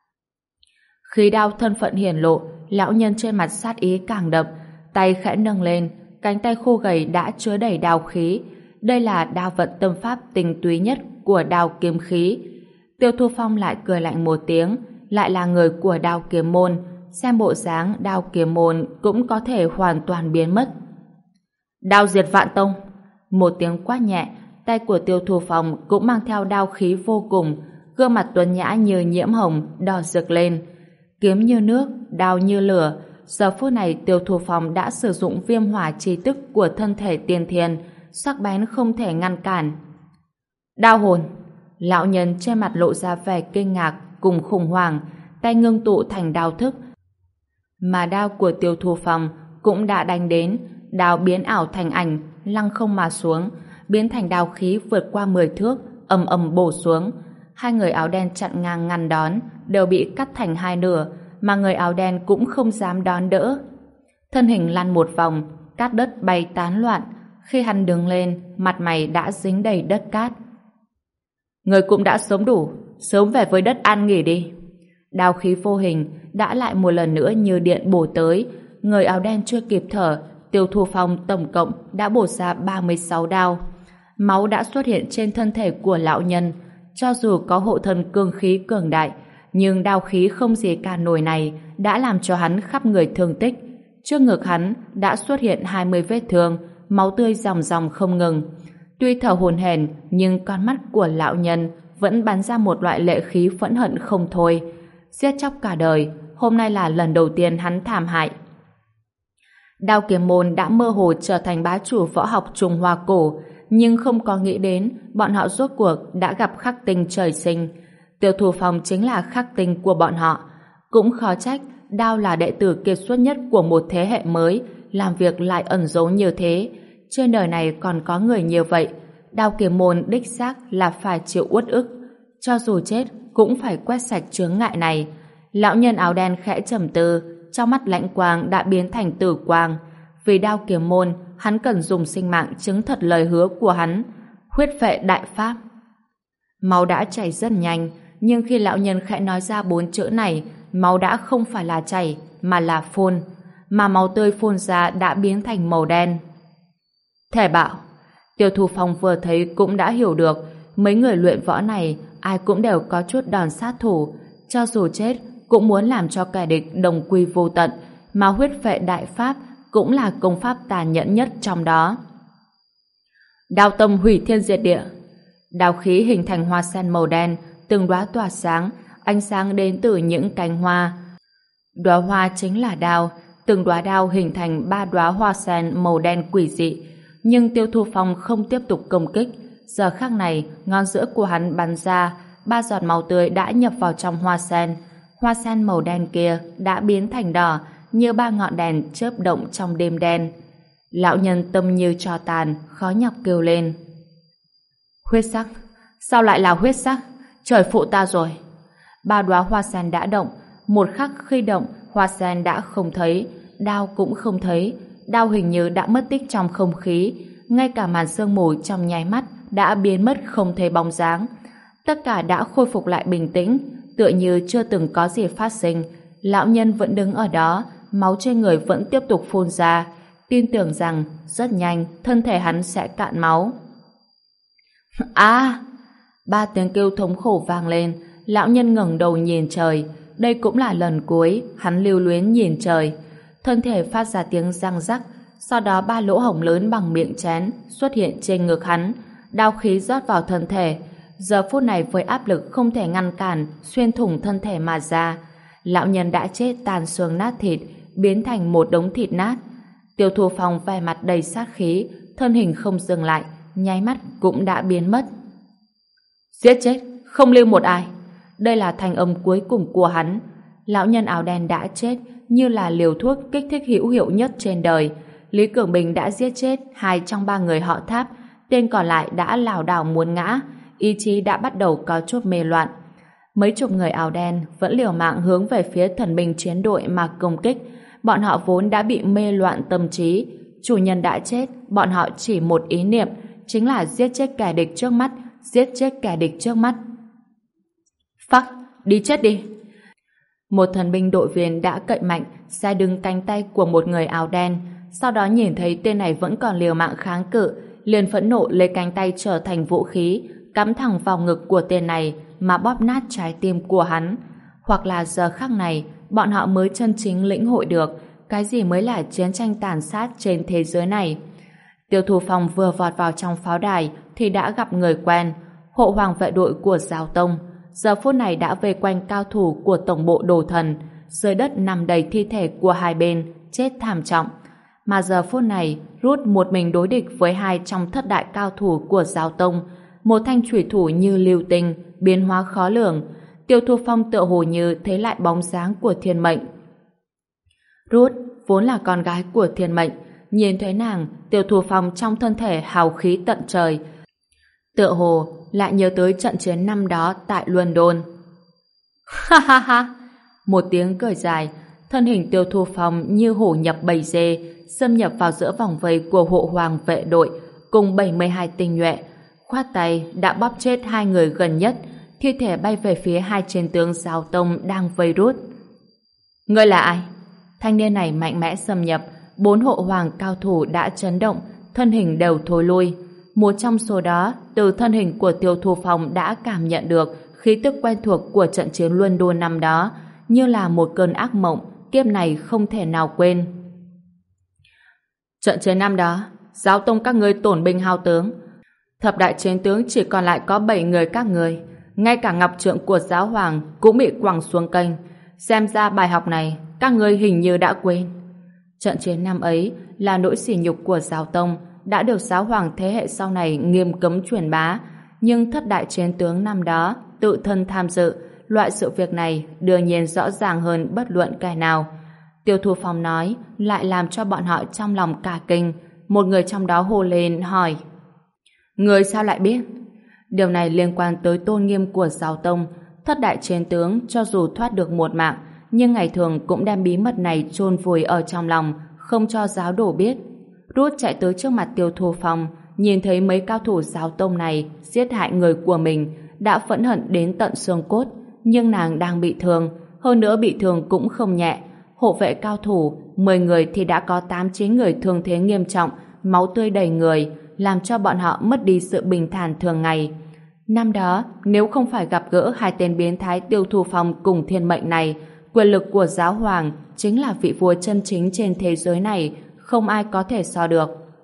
Khí đao thân phận hiển lộ, lão nhân trên mặt sát ý càng đậm, tay khẽ nâng lên, cánh tay khô gầy đã chứa đầy đao khí. Đây là đao vận tâm pháp tinh túy nhất của đao kiếm khí. Tiêu Thu Phong lại cười lạnh một tiếng, lại là người của đao kiếm môn, xem bộ dáng đao kiếm môn cũng có thể hoàn toàn biến mất. Đao diệt vạn tông! Một tiếng quát nhẹ, tay của Tiêu Thu Phong cũng mang theo đao khí vô cùng, gương mặt tuấn nhã như nhiễm hồng đỏ rực lên. Kiếm như nước, đao như lửa. Giờ phút này Tiêu Thu Phong đã sử dụng viêm hỏa chi tức của thân thể tiên thiên, sắc bén không thể ngăn cản. Đao hồn! Lão nhân trên mặt lộ ra vẻ kinh ngạc cùng khủng hoảng, tay ngưng tụ thành đao thức. Mà đao của Tiêu Thu Phong cũng đã đánh đến, đao biến ảo thành ảnh, lăng không mà xuống, biến thành đao khí vượt qua 10 thước, ầm ầm bổ xuống. Hai người áo đen chặn ngang ngăn đón, đều bị cắt thành hai nửa, mà người áo đen cũng không dám đón đỡ. Thân hình lăn một vòng, cát đất bay tán loạn. Khi hắn đứng lên, mặt mày đã dính đầy đất cát. Người cũng đã sống đủ, sớm về với đất an nghỉ đi. Đao khí vô hình đã lại một lần nữa như điện bổ tới. Người áo đen chưa kịp thở, Tiêu Thu Phong tổng cộng đã bổ ra 36 đao. Máu đã xuất hiện trên thân thể của lão nhân. Cho dù có hộ thân cương khí cường đại, nhưng đao khí không gì cản nổi này đã làm cho hắn khắp người thương tích. Trước ngực hắn đã xuất hiện 20 vết thương, máu tươi ròng ròng không ngừng. Tuy thở hổn hển, nhưng con mắt của lão nhân vẫn bắn ra một loại lệ khí phẫn hận không thôi. Giết chóc cả đời, hôm nay là lần đầu tiên hắn thảm hại. Đao kiếm môn đã mơ hồ trở thành bá chủ võ học Trung Hoa cổ, nhưng không có nghĩ đến bọn họ rốt cuộc đã gặp khắc tinh trời sinh. Tiêu Thu Phong chính là khắc tinh của bọn họ. Cũng khó trách Đao là đệ tử kiệt xuất nhất của một thế hệ mới, làm việc lại ẩn giấu như thế. Trên đời này còn có người như vậy. Đao kiếm môn đích xác là phải chịu uất ức. Cho dù chết cũng phải quét sạch chướng ngại này. Lão nhân áo đen khẽ trầm tư, trong mắt lãnh quang đã biến thành tử quang. Vì đao kiếm môn, hắn cần dùng sinh mạng chứng thật lời hứa của hắn. Huyết phệ đại pháp. Máu đã chảy rất nhanh, nhưng khi lão nhân khẽ nói ra 4 chữ này, máu đã không phải là chảy, mà là phun. Mà máu tươi phun ra đã biến thành màu đen. Thể bạo. Tiêu Thu Phong vừa thấy cũng đã hiểu được, mấy người luyện võ này ai cũng đều có chút đòn sát thủ, cho dù chết cũng muốn làm cho kẻ địch đồng quy vô tận, mà huyết phệ đại pháp cũng là công pháp tàn nhẫn nhất trong đó. Đao tâm hủy thiên diệt địa. Đao khí hình thành hoa sen màu đen, từng đóa tỏa sáng, ánh sáng đến từ những cánh hoa. Đóa hoa chính là đao, từng đóa đao hình thành 3 đóa hoa sen màu đen quỷ dị. Nhưng Tiêu Thu Phong không tiếp tục công kích. Giờ khắc này, ngón giữa của hắn bắn ra, 3 giọt máu tươi đã nhập vào trong hoa sen. Hoa sen màu đen kia đã biến thành đỏ, như 3 ngọn đèn chớp động trong đêm đen. Lão nhân tâm như tro tàn, khó nhọc kêu lên. Huyết sắc? Sao lại là huyết sắc? Trời phụ ta rồi! 3 đóa hoa sen đã động, một khắc khi động, hoa sen đã không thấy, đao cũng không thấy. Đao hình như đã mất tích trong không khí, ngay cả màn sương mù trong nháy mắt đã biến mất không thấy bóng dáng. Tất cả đã khôi phục lại bình tĩnh, tựa như chưa từng có gì phát sinh. Lão nhân vẫn đứng ở đó, máu trên người vẫn tiếp tục phun ra, tin tưởng rằng rất nhanh thân thể hắn sẽ cạn máu. À! 3 tiếng kêu thống khổ vang lên, lão nhân ngẩng đầu nhìn trời. Đây cũng là lần cuối hắn lưu luyến nhìn trời. Thân thể phát ra tiếng răng rắc, sau đó 3 lỗ hổng lớn bằng miệng chén xuất hiện trên ngực hắn, đao khí rót vào thân thể. Giờ phút này với áp lực không thể ngăn cản, xuyên thủng thân thể mà ra. Lão nhân đã chết tàn xương nát thịt, biến thành một đống thịt nát. Tiêu Thu Phong vẻ mặt đầy sát khí, thân hình không dừng lại, nháy mắt cũng đã biến mất. Giết chết, không lưu một ai. Đây là thanh âm cuối cùng của hắn. Lão nhân áo đen đã chết, như là liều thuốc kích thích hữu hiệu nhất trên đời. Lý Cường Bình đã giết chết 2 trong 3 người họ Tháp, tên còn lại đã lảo đảo muốn ngã, ý chí đã bắt đầu có chút mê loạn. Mấy chục người áo đen vẫn liều mạng hướng về phía thần binh chiến đội mà công kích. Bọn họ vốn đã bị mê loạn tâm trí. Chủ nhân đã chết, bọn họ chỉ một ý niệm, chính là giết chết kẻ địch trước mắt, giết chết kẻ địch trước mắt. Phắc, đi chết đi! Một thần binh đội viên đã cậy mạnh sai đứng cánh tay của một người áo đen, sau đó nhìn thấy tên này vẫn còn liều mạng kháng cự, liền phẫn nộ lấy cánh tay trở thành vũ khí, cắm thẳng vào ngực của tên này mà bóp nát trái tim của hắn. Hoặc là giờ khắc này, bọn họ mới chân chính lĩnh hội được cái gì mới là chiến tranh tàn sát trên thế giới này. Tiêu Thu Phong vừa vọt vào trong pháo đài thì đã gặp người quen, hộ hoàng vệ đội của Giáo Tông. Giờ phút này đã vây quanh cao thủ của tổng bộ Đồ Thần, dưới đất nằm đầy thi thể của hai bên, chết thảm trọng. Mà giờ phút này, Rút một mình đối địch với 2 trong thất đại cao thủ của Giáo Tông, một thanh chủy thủ như lưu tinh, biến hóa khó lường. Tiêu Thu Phong tựa hồ như thấy lại bóng dáng của Thiên Mệnh. Rút vốn là con gái của Thiên Mệnh, nhìn thấy nàng, Tiêu Thu Phong trong thân thể hào khí tận trời, tựa hồ lại nhớ tới trận chiến năm đó tại London. Ha ha ha! Một tiếng cười dài, thân hình Tiêu Thu Phong như hổ nhập bầy dê, xâm nhập vào giữa vòng vây của hộ hoàng vệ đội cùng 72 tinh nhuệ, khoát tay đã bóp chết 2 người gần nhất, thi thể bay về phía 2 chiến tướng Giáo Tông đang vây Rút. Ngươi là ai? Thanh niên này mạnh mẽ xâm nhập, 4 hộ hoàng cao thủ đã chấn động, thân hình đều thối lui. Một trong số đó, từ thân hình của Tiêu Thu Phong đã cảm nhận được khí tức quen thuộc của trận chiến London năm đó, như là một cơn ác mộng, kiếp này không thể nào quên. Trận chiến năm đó, Giáo Tông các ngươi tổn binh hao tướng, thập đại chiến tướng chỉ còn lại có 7 người các ngươi, ngay cả ngọc trượng của Giáo Hoàng cũng bị quẳng xuống kênh. Xem ra bài học này các ngươi hình như đã quên. Trận chiến năm ấy là nỗi sỉ nhục của Giáo Tông, đã được Giáo Hoàng thế hệ sau này nghiêm cấm truyền bá, nhưng thất đại chiến tướng năm đó tự thân tham dự, loại sự việc này đương nhiên rõ ràng hơn bất luận kẻ nào. Tiêu Thu Phong nói lại làm cho bọn họ trong lòng cả kinh. Một người trong đó hô lên hỏi: Người sao lại biết? Điều này liên quan tới tôn nghiêm của Giáo Tông. Thất đại chiến tướng cho dù thoát được một mạng, nhưng ngày thường cũng đem bí mật này chôn vùi ở trong lòng, không cho giáo đồ biết. Rút chạy tới trước mặt Tiêu Thu Phong, nhìn thấy mấy cao thủ Giáo Tông này giết hại người của mình, đã phẫn hận đến tận xương cốt. Nhưng nàng đang bị thương, hơn nữa bị thương cũng không nhẹ. Hộ vệ cao thủ 10 người thì đã có 8-9 người thương thế nghiêm trọng, máu tươi đầy người, làm cho bọn họ mất đi sự bình thản thường ngày. Năm đó, nếu không phải gặp gỡ 2 tên biến thái Tiêu Thu Phong cùng Thiên Mệnh này, quyền lực của Giáo Hoàng chính là vị vua chân chính trên thế giới này, không ai có thể so được.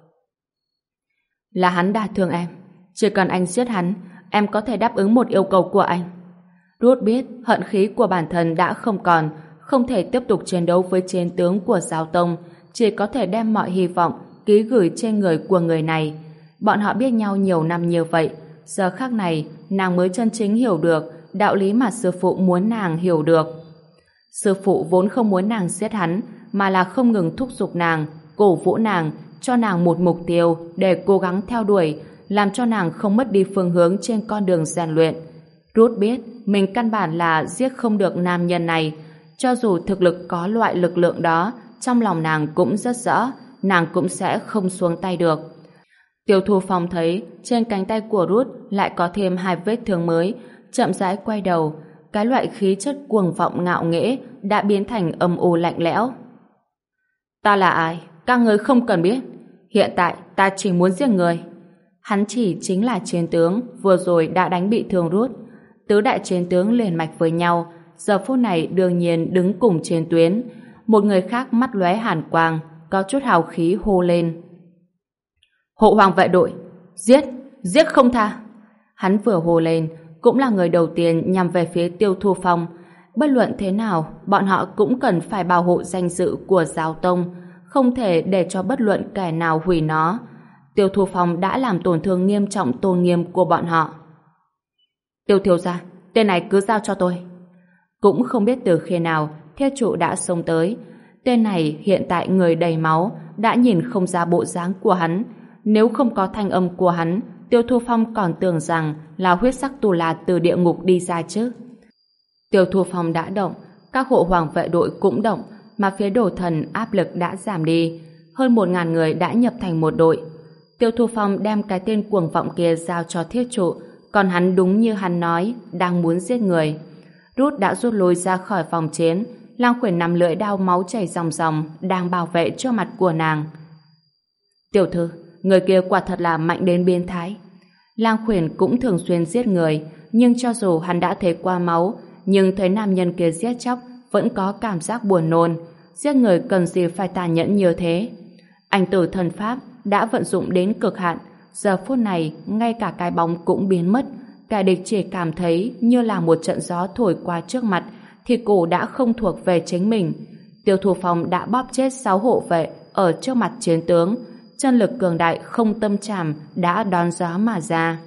Là hắn đả thương em, chỉ cần anh giết hắn, em có thể đáp ứng một yêu cầu của anh. Rút biết hận khí của bản thân đã không còn, không thể tiếp tục chiến đấu với chiến tướng của Giáo Tông, chỉ có thể đem mọi hy vọng ký gửi trên người của người này. Bọn họ biết nhau nhiều năm như vậy, giờ khắc này nàng mới chân chính hiểu được đạo lý mà sư phụ muốn nàng hiểu được. Sư phụ vốn không muốn nàng giết hắn, mà là không ngừng thúc giục nàng, cổ vũ nàng, cho nàng một mục tiêu để cố gắng theo đuổi, làm cho nàng không mất đi phương hướng trên con đường rèn luyện. Rút biết mình căn bản là giết không được nam nhân này, cho dù thực lực có loại lực lượng đó, trong lòng nàng cũng rất rõ, nàng cũng sẽ không xuống tay được. Tiêu Thu Phong thấy trên cánh tay của Rút lại có thêm 2 vết thương mới, chậm rãi quay đầu, cái loại khí chất cuồng vọng ngạo nghễ đã biến thành âm u lạnh lẽo. Ta là ai? Các ngươi không cần biết. Hiện tại ta chỉ muốn giết người. Hắn chỉ chính là chiến tướng vừa rồi đã đánh bị thương Rút. Tứ đại chiến tướng liền mạch với nhau, giờ phút này đương nhiên đứng cùng trên tuyến. Một người khác mắt lóe hàn quang, có chút hào khí hô lên: Hộ hoàng vệ đội, giết, giết không tha. Hắn vừa hô lên, cũng là người đầu tiên nhằm về phía Tiêu Thu Phong. Bất luận thế nào, bọn họ cũng cần phải bảo hộ danh dự của giáo tông, không thể để cho bất luận kẻ nào hủy nó. Tiêu Thu Phong đã làm tổn thương nghiêm trọng tôn nghiêm của bọn họ. Tiêu thiếu gia, tên này cứ giao cho tôi. Cũng không biết từ khi nào thiết trụ đã xông tới. Tên này hiện tại người đầy máu, đã nhìn không ra bộ dáng của hắn. Nếu không có thanh âm của hắn, Tiêu Thu Phong còn tưởng rằng là huyết sắc tù là từ địa ngục đi ra chứ. Tiêu Thu Phong đã động, các hộ hoàng vệ đội cũng động, mà phía Đồ Thần áp lực đã giảm đi. Hơn 1000 người đã nhập thành một đội. Tiêu Thu Phong đem cái tên cuồng vọng kia giao cho thiết trụ, còn hắn đúng như hắn nói, đang muốn giết người. Rút đã rút lui ra khỏi vòng chiến. Lang Khuyển nắm lưỡi đao máu chảy ròng ròng, đang bảo vệ cho mặt của nàng. Tiểu thư, người kia quả thật là mạnh đến biến thái. Lang Khuyển cũng thường xuyên giết người, nhưng cho dù hắn đã thấy qua máu, nhưng thấy nam nhân kia giết chóc vẫn có cảm giác buồn nôn. Giết người cần gì phải tàn nhẫn như thế? Anh tử thần pháp đã vận dụng đến cực hạn, giờ phút này ngay cả cái bóng cũng biến mất. Kẻ địch chỉ cảm thấy như là một trận gió thổi qua trước mặt, thì cổ đã không thuộc về chính mình. Tiêu Thu Phong đã bóp chết 6 hộ vệ ở trước mặt chiến tướng. Chân lực cường đại không tâm trảm đã đón gió mà ra.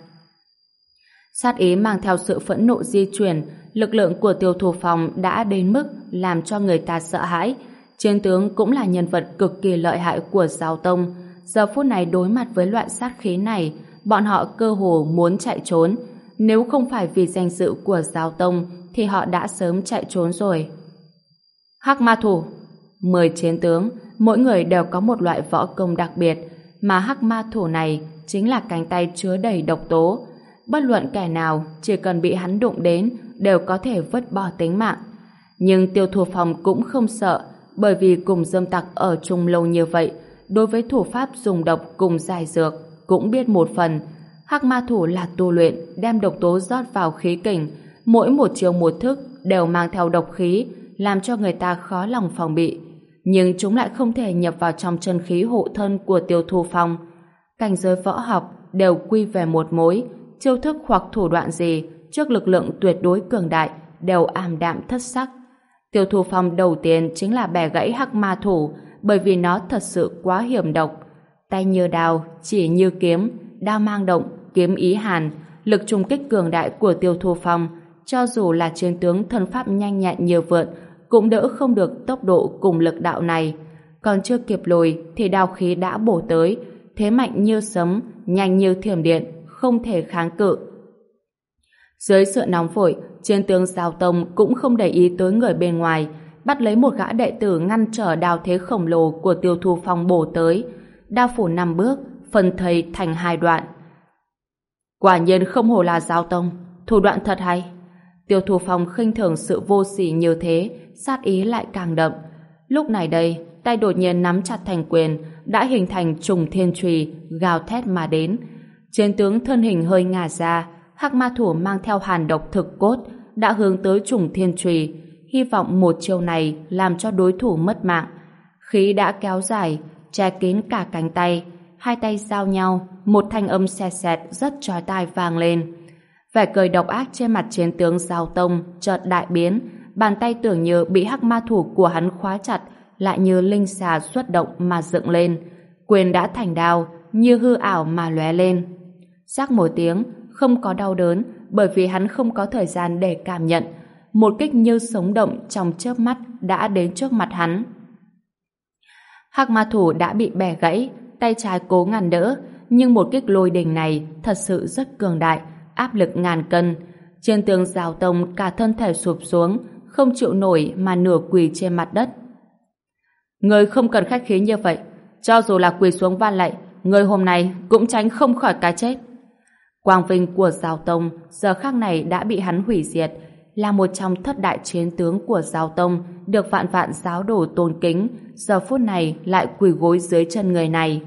Sát ý mang theo sự phẫn nộ di chuyển, lực lượng của Tiêu Thu Phong đã đến mức làm cho người ta sợ hãi. Chiến tướng cũng là nhân vật cực kỳ lợi hại của giáo tông. Giờ phút này đối mặt với loại sát khí này, bọn họ cơ hồ muốn chạy trốn. Nếu không phải vì danh dự của giáo tông thì họ đã sớm chạy trốn rồi. Hắc ma thủ, 10 chiến tướng, mỗi người đều có một loại võ công đặc biệt, mà hắc ma thủ này chính là cánh tay chứa đầy độc tố. Bất luận kẻ nào chỉ cần bị hắn đụng đến đều có thể vứt bỏ tính mạng. Nhưng Tiêu Thu Phong cũng không sợ, bởi vì cùng dâm tặc ở chung lâu như vậy, đối với thủ pháp dùng độc cùng giải dược cũng biết một phần. Hắc ma thủ là tu luyện, đem độc tố rót vào khí kình, mỗi một chiêu một thức đều mang theo độc khí, làm cho người ta khó lòng phòng bị. Nhưng chúng lại không thể nhập vào trong chân khí hộ thân của Tiêu Thu Phong. Cảnh giới võ học đều quy về một mối, chiêu thức hoặc thủ đoạn gì trước lực lượng tuyệt đối cường đại đều ảm đạm thất sắc. Tiêu Thu Phong đầu tiên chính là bẻ gãy hắc ma thủ, bởi vì nó thật sự quá hiểm độc. Tay như đao, chỉ như kiếm, đao mang động, kiếm ý hàn, lực trùng kích cường đại của Tiêu Thu Phong, cho dù là chiến tướng thân pháp nhanh nhẹn như vượn, cũng đỡ không được tốc độ cùng lực đạo này. Còn chưa kịp lùi thì đao khí đã bổ tới, thế mạnh như sấm, nhanh như thiểm điện, không thể kháng cự. Dưới sự nóng vội, chiến tướng Giao Tông cũng không để ý tới người bên ngoài, bắt lấy một gã đệ tử ngăn trở đao thế khổng lồ của Tiêu Thu Phong bổ tới. Đao phủ 5 bước, phân thây thành 2 đoạn. Quả nhiên không hổ là Giao Tông, thủ đoạn thật hay. Tiêu Thu Phong khinh thường sự vô sỉ như thế, sát ý lại càng đậm. Lúc này đây, tay đột nhiên nắm chặt thành quyền, đã hình thành trùng thiên chùy, gào thét mà đến. Chiến tướng thân hình hơi ngả ra, hắc ma thủ mang theo hàn độc thực cốt, đã hướng tới trùng thiên chùy, hy vọng một chiêu này làm cho đối thủ mất mạng. Khí đã kéo dài, che kín cả cánh tay, hai tay giao nhau, một thanh âm xẹt xẹt rất chói tai vang lên. Vẻ cười độc ác trên mặt chiến tướng Giao Tông chợt đại biến, bàn tay tưởng như bị hắc ma thủ của hắn khóa chặt, lại như linh xà xuất động mà dựng lên. Quyền đã thành đao, như hư ảo mà lóe lên. Rắc một tiếng, không có đau đớn, bởi vì hắn không có thời gian để cảm nhận. Một kích như sống động trong chớp mắt đã đến trước mặt hắn. Hắc ma thủ đã bị bẻ gãy, tay trái cố ngăn đỡ, nhưng một kích lôi đình này thật sự rất cường đại, áp lực ngàn cân. Chiến tướng Giao Tông cả thân thể sụp xuống, không chịu nổi mà nửa quỳ trên mặt đất. Người không cần khách khí như vậy, cho dù là quỳ xuống van lạy, người hôm nay cũng tránh không khỏi cái chết. Quang vinh của Giao Tông giờ khắc này đã bị hắn hủy diệt, là một trong thất đại chiến tướng của Giao Tông, được vạn vạn giáo đồ tôn kính, giờ phút này lại quỳ gối dưới chân người này.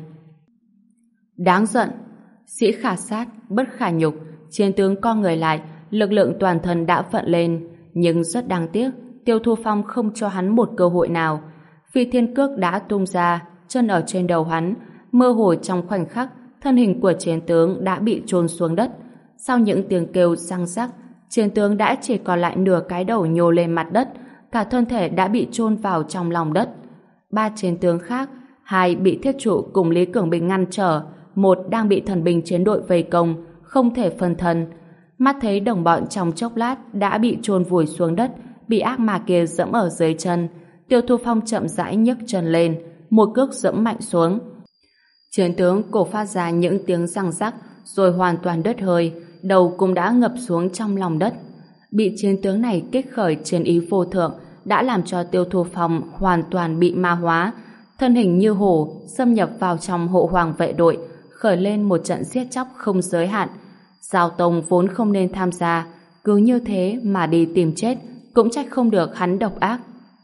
Đáng giận, sĩ khả sát, bất khả nhục. Chiến tướng co người lại, lực lượng toàn thân đã vận lên, nhưng rất đáng tiếc, Tiêu Thu Phong không cho hắn một cơ hội nào. Phi thiên cước đã tung ra, chân ở trên đầu hắn, mơ hồ trong khoảnh khắc, thân hình của chiến tướng đã bị chôn xuống đất. Sau những tiếng kêu răng rắc, Chiến tướng đã chỉ còn lại nửa cái đầu nhô lên mặt đất, cả thân thể đã bị chôn vào trong lòng đất. 3 chiến tướng khác, 2 bị thiết trụ cùng Lý Cường Bình ngăn trở, 1 đang bị thần binh chiến đội vây công, không thể phân thân. Mắt thấy đồng bọn trong chốc lát đã bị chôn vùi xuống đất, bị ác ma kia dẫm ở dưới chân. Tiêu Thu Phong chậm rãi nhấc chân lên, một cước dẫm mạnh xuống. Chiến tướng cổ phát ra những tiếng răng rắc, rồi hoàn toàn đứt hơi, đầu cũng đã ngập xuống trong lòng đất. Bị chiến tướng này kích khởi chiến ý vô thượng, đã làm cho Tiêu Thu Phong hoàn toàn bị ma hóa, thân hình như hổ xâm nhập vào trong hộ hoàng vệ đội, khởi lên một trận giết chóc không giới hạn. Giao Tông vốn không nên tham gia, cứ như thế mà đi tìm chết, cũng trách không được hắn độc ác.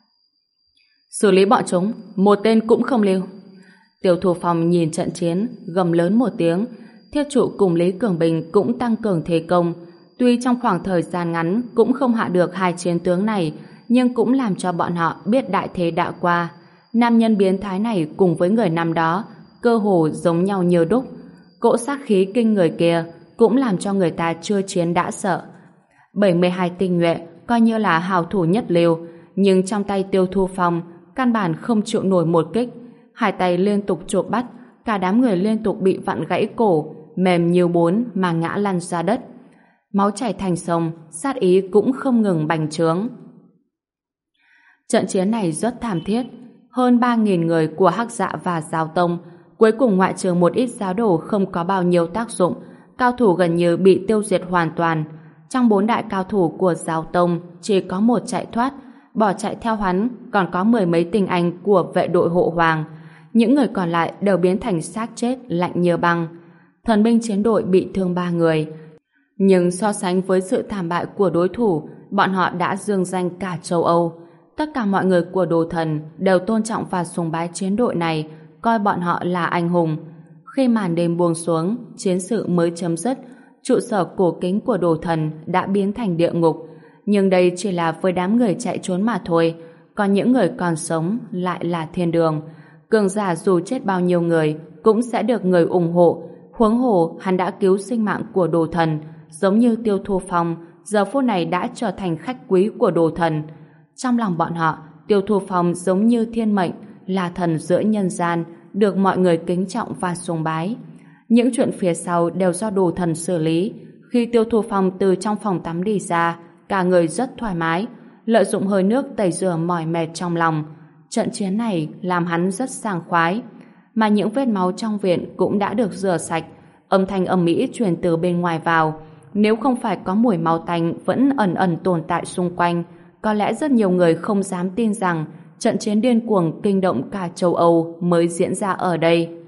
Xử lý bọn chúng, một tên cũng không lưu. Tiêu Thu Phong nhìn trận chiến, gầm lớn một tiếng. Thiết trụ cùng Lý Cường Bình cũng tăng cường thế công. Tuy trong khoảng thời gian ngắn cũng không hạ được 2 chiến tướng này, nhưng cũng làm cho bọn họ biết đại thế đã qua. Nam nhân biến thái này cùng với người năm đó cơ hồ giống nhau như đúc. Cỗ sát khí kinh người kia cũng làm cho người ta chưa chiến đã sợ. 72 tinh nhuệ coi như là hào thủ nhất lưu, nhưng trong tay Tiêu Thu Phong căn bản không chịu nổi một kích. 2 tay liên tục chộp bắt, cả đám người liên tục bị vặn gãy cổ, mềm như bún mà ngã lăn ra đất. Máu chảy thành sông, sát ý cũng không ngừng bành trướng. Trận chiến này rất thảm thiết. Hơn 3.000 người của Hắc Dạ và Giao Tông, cuối cùng ngoại trừ một ít giáo đồ không có bao nhiêu tác dụng, cao thủ gần như bị tiêu diệt hoàn toàn. Trong 4 đại cao thủ của Giao Tông chỉ có 1 chạy thoát, bỏ chạy theo hắn còn có 10 mấy tinh anh của vệ đội hộ hoàng. Những người còn lại đều biến thành xác chết lạnh như băng. Thần binh chiến đội bị thương 3 người. Nhưng so sánh với sự thảm bại của đối thủ, bọn họ đã dương danh cả châu Âu. Tất cả mọi người của Đồ Thần đều tôn trọng và sùng bái chiến đội này, coi bọn họ là anh hùng. Khi màn đêm buông xuống, chiến sự mới chấm dứt, trụ sở cổ kính của Đồ Thần đã biến thành địa ngục. Nhưng đây chỉ là với đám người chạy trốn mà thôi, còn những người còn sống lại là thiên đường. Cường giả dù chết bao nhiêu người cũng sẽ được người ủng hộ. Huống hồ hắn đã cứu sinh mạng của Đồ Thần, giống như Tiêu Thu Phong giờ phút này đã trở thành khách quý của Đồ Thần. Trong lòng bọn họ, Tiêu Thu Phong giống như thiên mệnh, là thần giữa nhân gian, được mọi người kính trọng và sùng bái. Những chuyện phía sau đều do Đồ Thần xử lý. Khi Tiêu Thu Phong từ trong phòng tắm đi ra, cả người rất thoải mái, lợi dụng hơi nước tẩy rửa mỏi mệt trong lòng. Trận chiến này làm hắn rất sảng khoái. Mà những vết máu trong viện cũng đã được rửa sạch. Âm thanh ầm ĩ truyền từ bên ngoài vào. Nếu không phải có mùi máu tanh vẫn ẩn ẩn tồn tại xung quanh, có lẽ rất nhiều người không dám tin rằng trận chiến điên cuồng kinh động cả châu Âu mới diễn ra ở đây.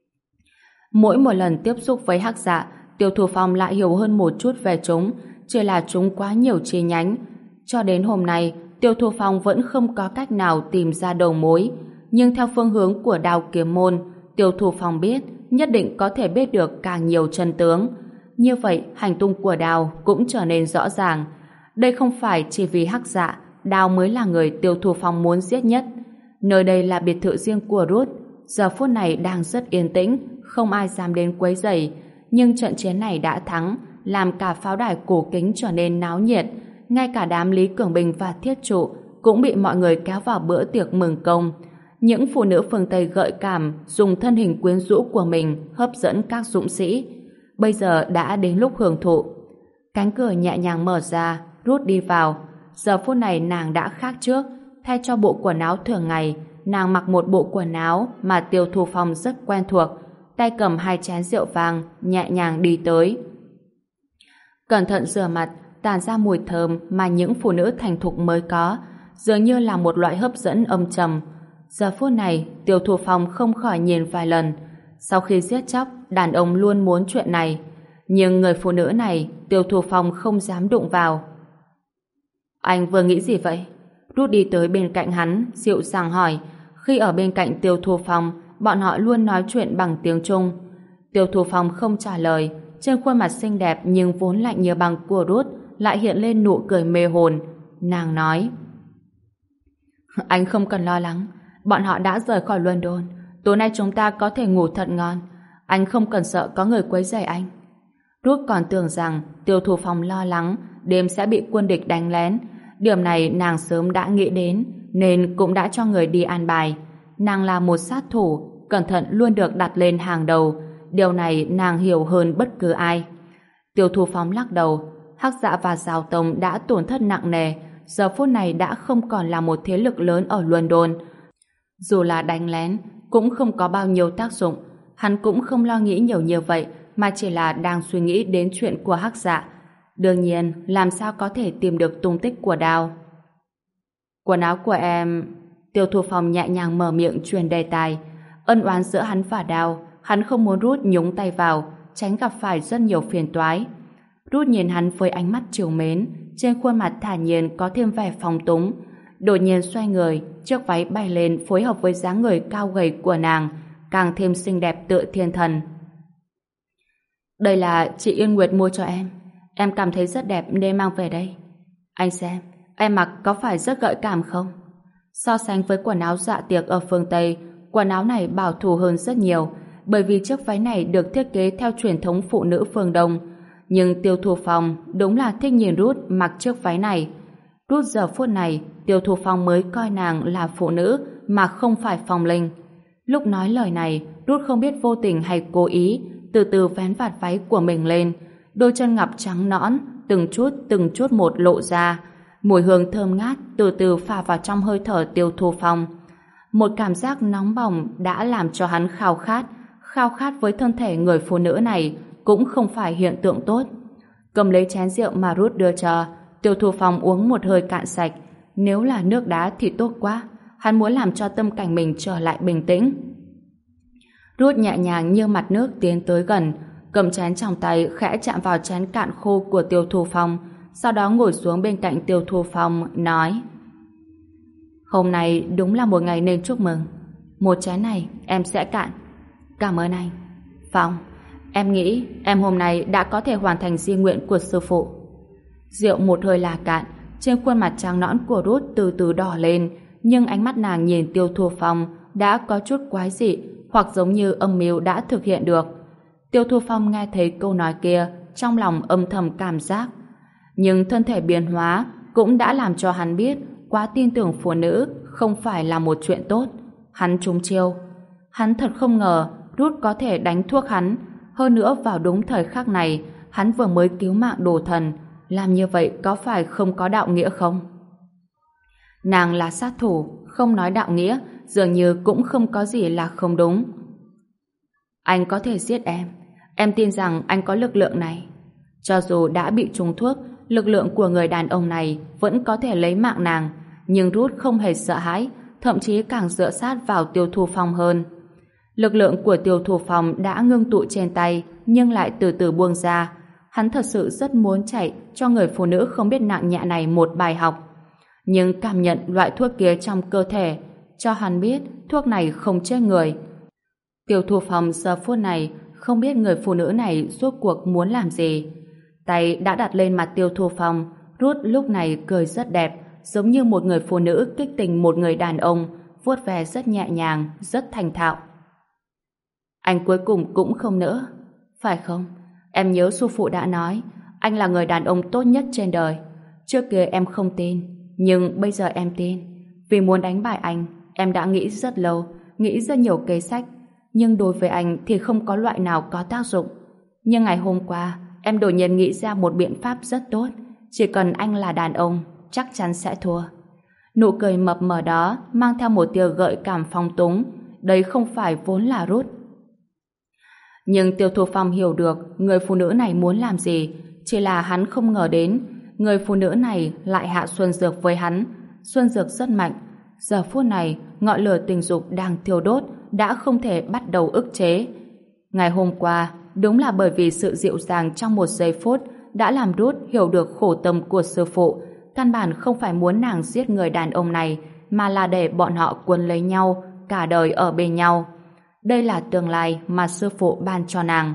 Mỗi một lần tiếp xúc với Hắc Dạ, Tiêu Thu Phong lại hiểu hơn một chút về chúng, chỉ là chúng quá nhiều chi nhánh. Cho đến hôm nay, Tiêu Thu Phong vẫn không có cách nào tìm ra đầu mối, nhưng theo phương hướng của Đao Kiếm Môn, Tiêu Thu Phong biết nhất định có thể biết được càng nhiều chân tướng. Như vậy, hành tung của Đao cũng trở nên rõ ràng. Đây không phải chỉ vì Hắc Dạ, Đao mới là người Tiêu Thu Phong muốn giết nhất. Nơi đây là biệt thự riêng của Ruth, giờ phút này đang rất yên tĩnh, không ai dám đến quấy rầy. Nhưng trận chiến này đã thắng, làm cả pháo đài cổ kính trở nên náo nhiệt. Ngay cả đám Lý Cường Bình và Thiết Trụ cũng bị mọi người kéo vào bữa tiệc mừng công. Những phụ nữ phương Tây gợi cảm dùng thân hình quyến rũ của mình hấp dẫn các dũng sĩ. Bây giờ đã đến lúc hưởng thụ. Cánh cửa nhẹ nhàng mở ra, Ruth đi vào. Giờ phút này nàng đã khác trước, thay cho bộ quần áo thường ngày, nàng mặc một bộ quần áo mà Tiêu Thu Phong rất quen thuộc, tay cầm 2 chén rượu vang, nhẹ nhàng đi tới. Cẩn thận rửa mặt, tản ra mùi thơm mà những phụ nữ thành thục mới có, dường như là một loại hấp dẫn âm trầm. Giờ phút này, Tiêu Thu Phong không khỏi nhìn vài lần. Sau khi giết chóc, đàn ông luôn muốn chuyện này. Nhưng người phụ nữ này, Tiêu Thu Phong không dám đụng vào. Anh vừa nghĩ gì vậy? Rút đi tới bên cạnh hắn, dịu dàng hỏi. Khi ở bên cạnh Tiêu Thu Phong, bọn họ luôn nói chuyện bằng tiếng Trung. Tiêu Thu Phong không trả lời. Trên khuôn mặt xinh đẹp nhưng vốn lạnh như băng của Ruth lại hiện lên nụ cười mê hồn. Nàng nói: Anh không cần lo lắng, bọn họ đã rời khỏi London. Tối nay chúng ta có thể ngủ thật ngon. Anh không cần sợ có người quấy rầy anh. Ruth còn tưởng rằng Tiêu Thu Phong lo lắng, đêm sẽ bị quân địch đánh lén. Điểm này nàng sớm đã nghĩ đến, nên cũng đã cho người đi an bài. Nàng là một sát thủ, cẩn thận luôn được đặt lên hàng đầu. Điều này nàng hiểu hơn bất cứ ai. Tiêu Thu Phong lắc đầu. Hắc Dạ và Giao Tông đã tổn thất nặng nề, giờ phút này đã không còn là một thế lực lớn ở London. Dù là đánh lén, cũng không có bao nhiêu tác dụng. Hắn cũng không lo nghĩ nhiều như vậy, mà chỉ là đang suy nghĩ đến chuyện của Hắc Dạ. Đương nhiên, làm sao có thể tìm được tung tích của Đao. Quần áo của em... Tiêu Thu Phong nhẹ nhàng mở miệng truyền đề tài. Ân oán giữa hắn và Đao, hắn không muốn Ruth nhúng tay vào, tránh gặp phải rất nhiều phiền toái. Ruth nhìn hắn với ánh mắt trìu mến, trên khuôn mặt thản nhiên có thêm vẻ phóng túng. Đột nhiên xoay người, chiếc váy bay lên phối hợp với dáng người cao gầy của nàng, càng thêm xinh đẹp tựa thiên thần. Đây là chị Yên Nguyệt mua cho em cảm thấy rất đẹp nên mang về đây. Anh xem, em mặc có phải rất gợi cảm không? So sánh với quần áo dạ tiệc ở phương Tây, quần áo này bảo thủ hơn rất nhiều, bởi vì chiếc váy này được thiết kế theo truyền thống phụ nữ phương Đông. Nhưng Tiêu Thu Phong đúng là thích nhìn Ruth mặc chiếc váy này. Ruth giờ phút này, Tiêu Thu Phong mới coi nàng là phụ nữ mà không phải phong linh. Lúc nói lời này, Ruth không biết vô tình hay cố ý, từ từ vén vạt váy của mình lên, đôi chân ngọc trắng nõn, từng chút một lộ ra. Mùi hương thơm ngát từ từ phả vào trong hơi thở Tiêu Thu Phong. Một cảm giác nóng bỏng đã làm cho hắn khao khát với thân thể người phụ nữ này cũng không phải hiện tượng tốt. Cầm lấy chén rượu mà Ruth đưa cho, Tiêu Thu Phong uống một hơi cạn sạch. Nếu là nước đá thì tốt quá, hắn muốn làm cho tâm cảnh mình trở lại bình tĩnh. Ruth nhẹ nhàng như mặt nước tiến tới gần, cầm chén trong tay khẽ chạm vào chén cạn khô của Tiêu Thu Phong, sau đó ngồi xuống bên cạnh Tiêu Thu Phong, nói: Hôm nay đúng là một ngày nên chúc mừng. Một chén này em sẽ cạn. Cảm ơn anh. Phong, em nghĩ em hôm nay đã có thể hoàn thành di nguyện của sư phụ. Rượu một hơi là cạn, trên khuôn mặt trắng nõn của Ruth từ từ đỏ lên, nhưng ánh mắt nàng nhìn Tiêu Thu Phong đã có chút quái dị, hoặc giống như âm mưu đã thực hiện được. Tiêu Thu Phong nghe thấy câu nói kia, trong lòng âm thầm cảm giác. Nhưng thân thể biến hóa cũng đã làm cho hắn biết quá tin tưởng phụ nữ không phải là một chuyện tốt. Hắn trúng chiêu. Hắn thật không ngờ Ruth có thể đánh thuốc hắn. Hơn nữa vào đúng thời khắc này, hắn vừa mới cứu mạng đồ thần. Làm như vậy có phải không có đạo nghĩa không? Nàng là sát thủ, không nói đạo nghĩa, dường như cũng không có gì là không đúng. Anh có thể giết em tin rằng anh có lực lượng này. Cho dù đã bị trúng thuốc, lực lượng của người đàn ông này vẫn có thể lấy mạng nàng, nhưng Ruth không hề sợ hãi, thậm chí càng dựa sát vào Tiêu Thu Phong hơn. Lực lượng của Tiêu Thu Phong đã ngưng tụ trên tay, nhưng lại từ từ buông ra. Hắn thật sự rất muốn chạy cho người phụ nữ không biết nặng nhẹ này một bài học. Nhưng cảm nhận loại thuốc kia trong cơ thể, cho hắn biết thuốc này không chết người. Tiêu Thu Phong giờ phút này không biết người phụ nữ này rốt cuộc muốn làm gì. Tay đã đặt lên mặt Tiêu Thu Phong, Ruth lúc này cười rất đẹp, giống như một người phụ nữ kích tình một người đàn ông, vuốt ve rất nhẹ nhàng, rất thành thạo. Anh cuối cùng cũng không nỡ, phải không? Em nhớ sư phụ đã nói, anh là người đàn ông tốt nhất trên đời. Trước kia em không tin, nhưng bây giờ em tin. Vì muốn đánh bại anh, em đã nghĩ rất lâu, nghĩ rất nhiều kế sách, nhưng đối với anh thì không có loại nào có tác dụng. Nhưng ngày hôm qua, em đột nhiên nghĩ ra một biện pháp rất tốt. Chỉ cần anh là đàn ông, chắc chắn sẽ thua. Nụ cười mập mờ đó mang theo một tia gợi cảm phong túng. Đấy không phải vốn là Ruth. Nhưng Tiêu Thu Phong hiểu được người phụ nữ này muốn làm gì. Chỉ là hắn không ngờ đến người phụ nữ này lại hạ xuân dược với hắn. Xuân dược rất mạnh. Giờ phút này, ngọn lửa tình dục đang thiêu đốt đã không thể bắt đầu ức chế. Ngày hôm qua, đúng là bởi vì sự dịu dàng trong một giây phút đã làm Ruth hiểu được khổ tâm của sư phụ. Căn bản không phải muốn nàng giết người đàn ông này, mà là để bọn họ quấn lấy nhau, cả đời ở bên nhau. Đây là tương lai mà sư phụ ban cho nàng.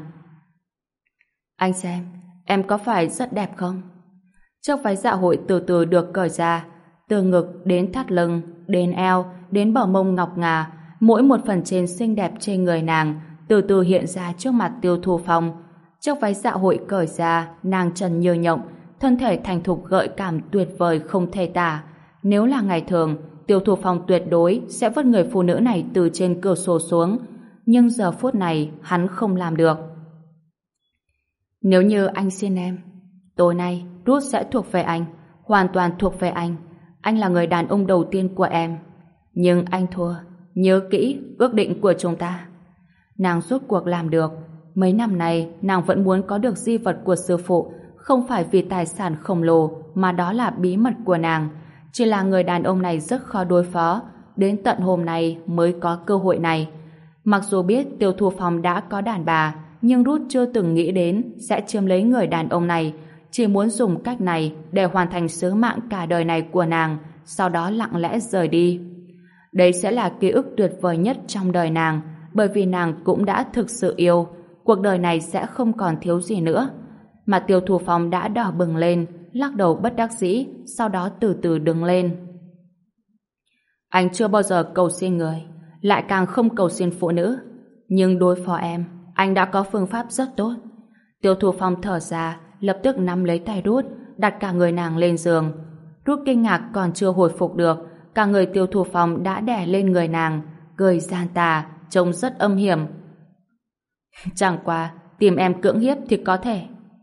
Anh xem, em có phải rất đẹp không? Chiếc váy dạ hội từ từ được cởi ra, từ ngực đến thắt lưng, đến eo, đến bờ mông ngọc ngà, mỗi một phần trên xinh đẹp trên người nàng từ từ hiện ra trước mặt Tiêu Thu Phong. Chiếc váy dạ hội cởi ra, nàng trần như nhộng, thân thể thành thục gợi cảm tuyệt vời không thể tả. Nếu là ngày thường, Tiêu Thu Phong tuyệt đối sẽ vứt người phụ nữ này từ trên cửa sổ xuống. Nhưng giờ phút này hắn không làm được. Nếu như anh xin em, tối nay Ruth sẽ thuộc về anh, hoàn toàn thuộc về anh. Anh là người đàn ông đầu tiên của em. Nhưng anh thua, nhớ kỹ ước định của chúng ta. Nàng rốt cuộc làm được. Mấy năm nay nàng vẫn muốn có được di vật của sư phụ, không phải vì tài sản khổng lồ mà đó là bí mật của nàng. Chỉ là người đàn ông này rất khó đối phó, đến tận hôm nay mới có cơ hội này. Mặc dù biết Tiêu Thu Phong đã có đàn bà, nhưng Ruth chưa từng nghĩ đến sẽ chiếm lấy người đàn ông này, chỉ muốn dùng cách này để hoàn thành sứ mạng cả đời này của nàng, sau đó lặng lẽ rời đi. Đây sẽ là ký ức tuyệt vời nhất trong đời nàng, bởi vì nàng cũng đã thực sự yêu, cuộc đời này sẽ không còn thiếu gì nữa. Mà Tiêu Thu Phong đã đỏ bừng lên, lắc đầu bất đắc dĩ, sau đó từ từ đứng lên. Anh chưa bao giờ cầu xin người, lại càng không cầu xin phụ nữ. Nhưng đối phó em, anh đã có phương pháp rất tốt. Tiêu Thu Phong thở ra, lập tức nắm lấy tay Ruth, đặt cả người nàng lên giường. Ruth kinh ngạc còn chưa hồi phục được, cả người Tiêu Thu Phong đã đè lên người nàng, cười gian tà, trông rất âm hiểm. Chẳng qua, tìm em cưỡng hiếp thì có thể.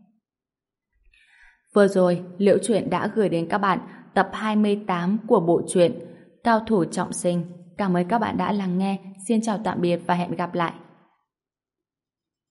Vừa rồi, Liễu Chuyện đã gửi đến các bạn tập 28 của bộ truyện Cao thủ trọng sinh. Cảm ơn các bạn đã lắng nghe. Xin chào tạm biệt và hẹn gặp lại.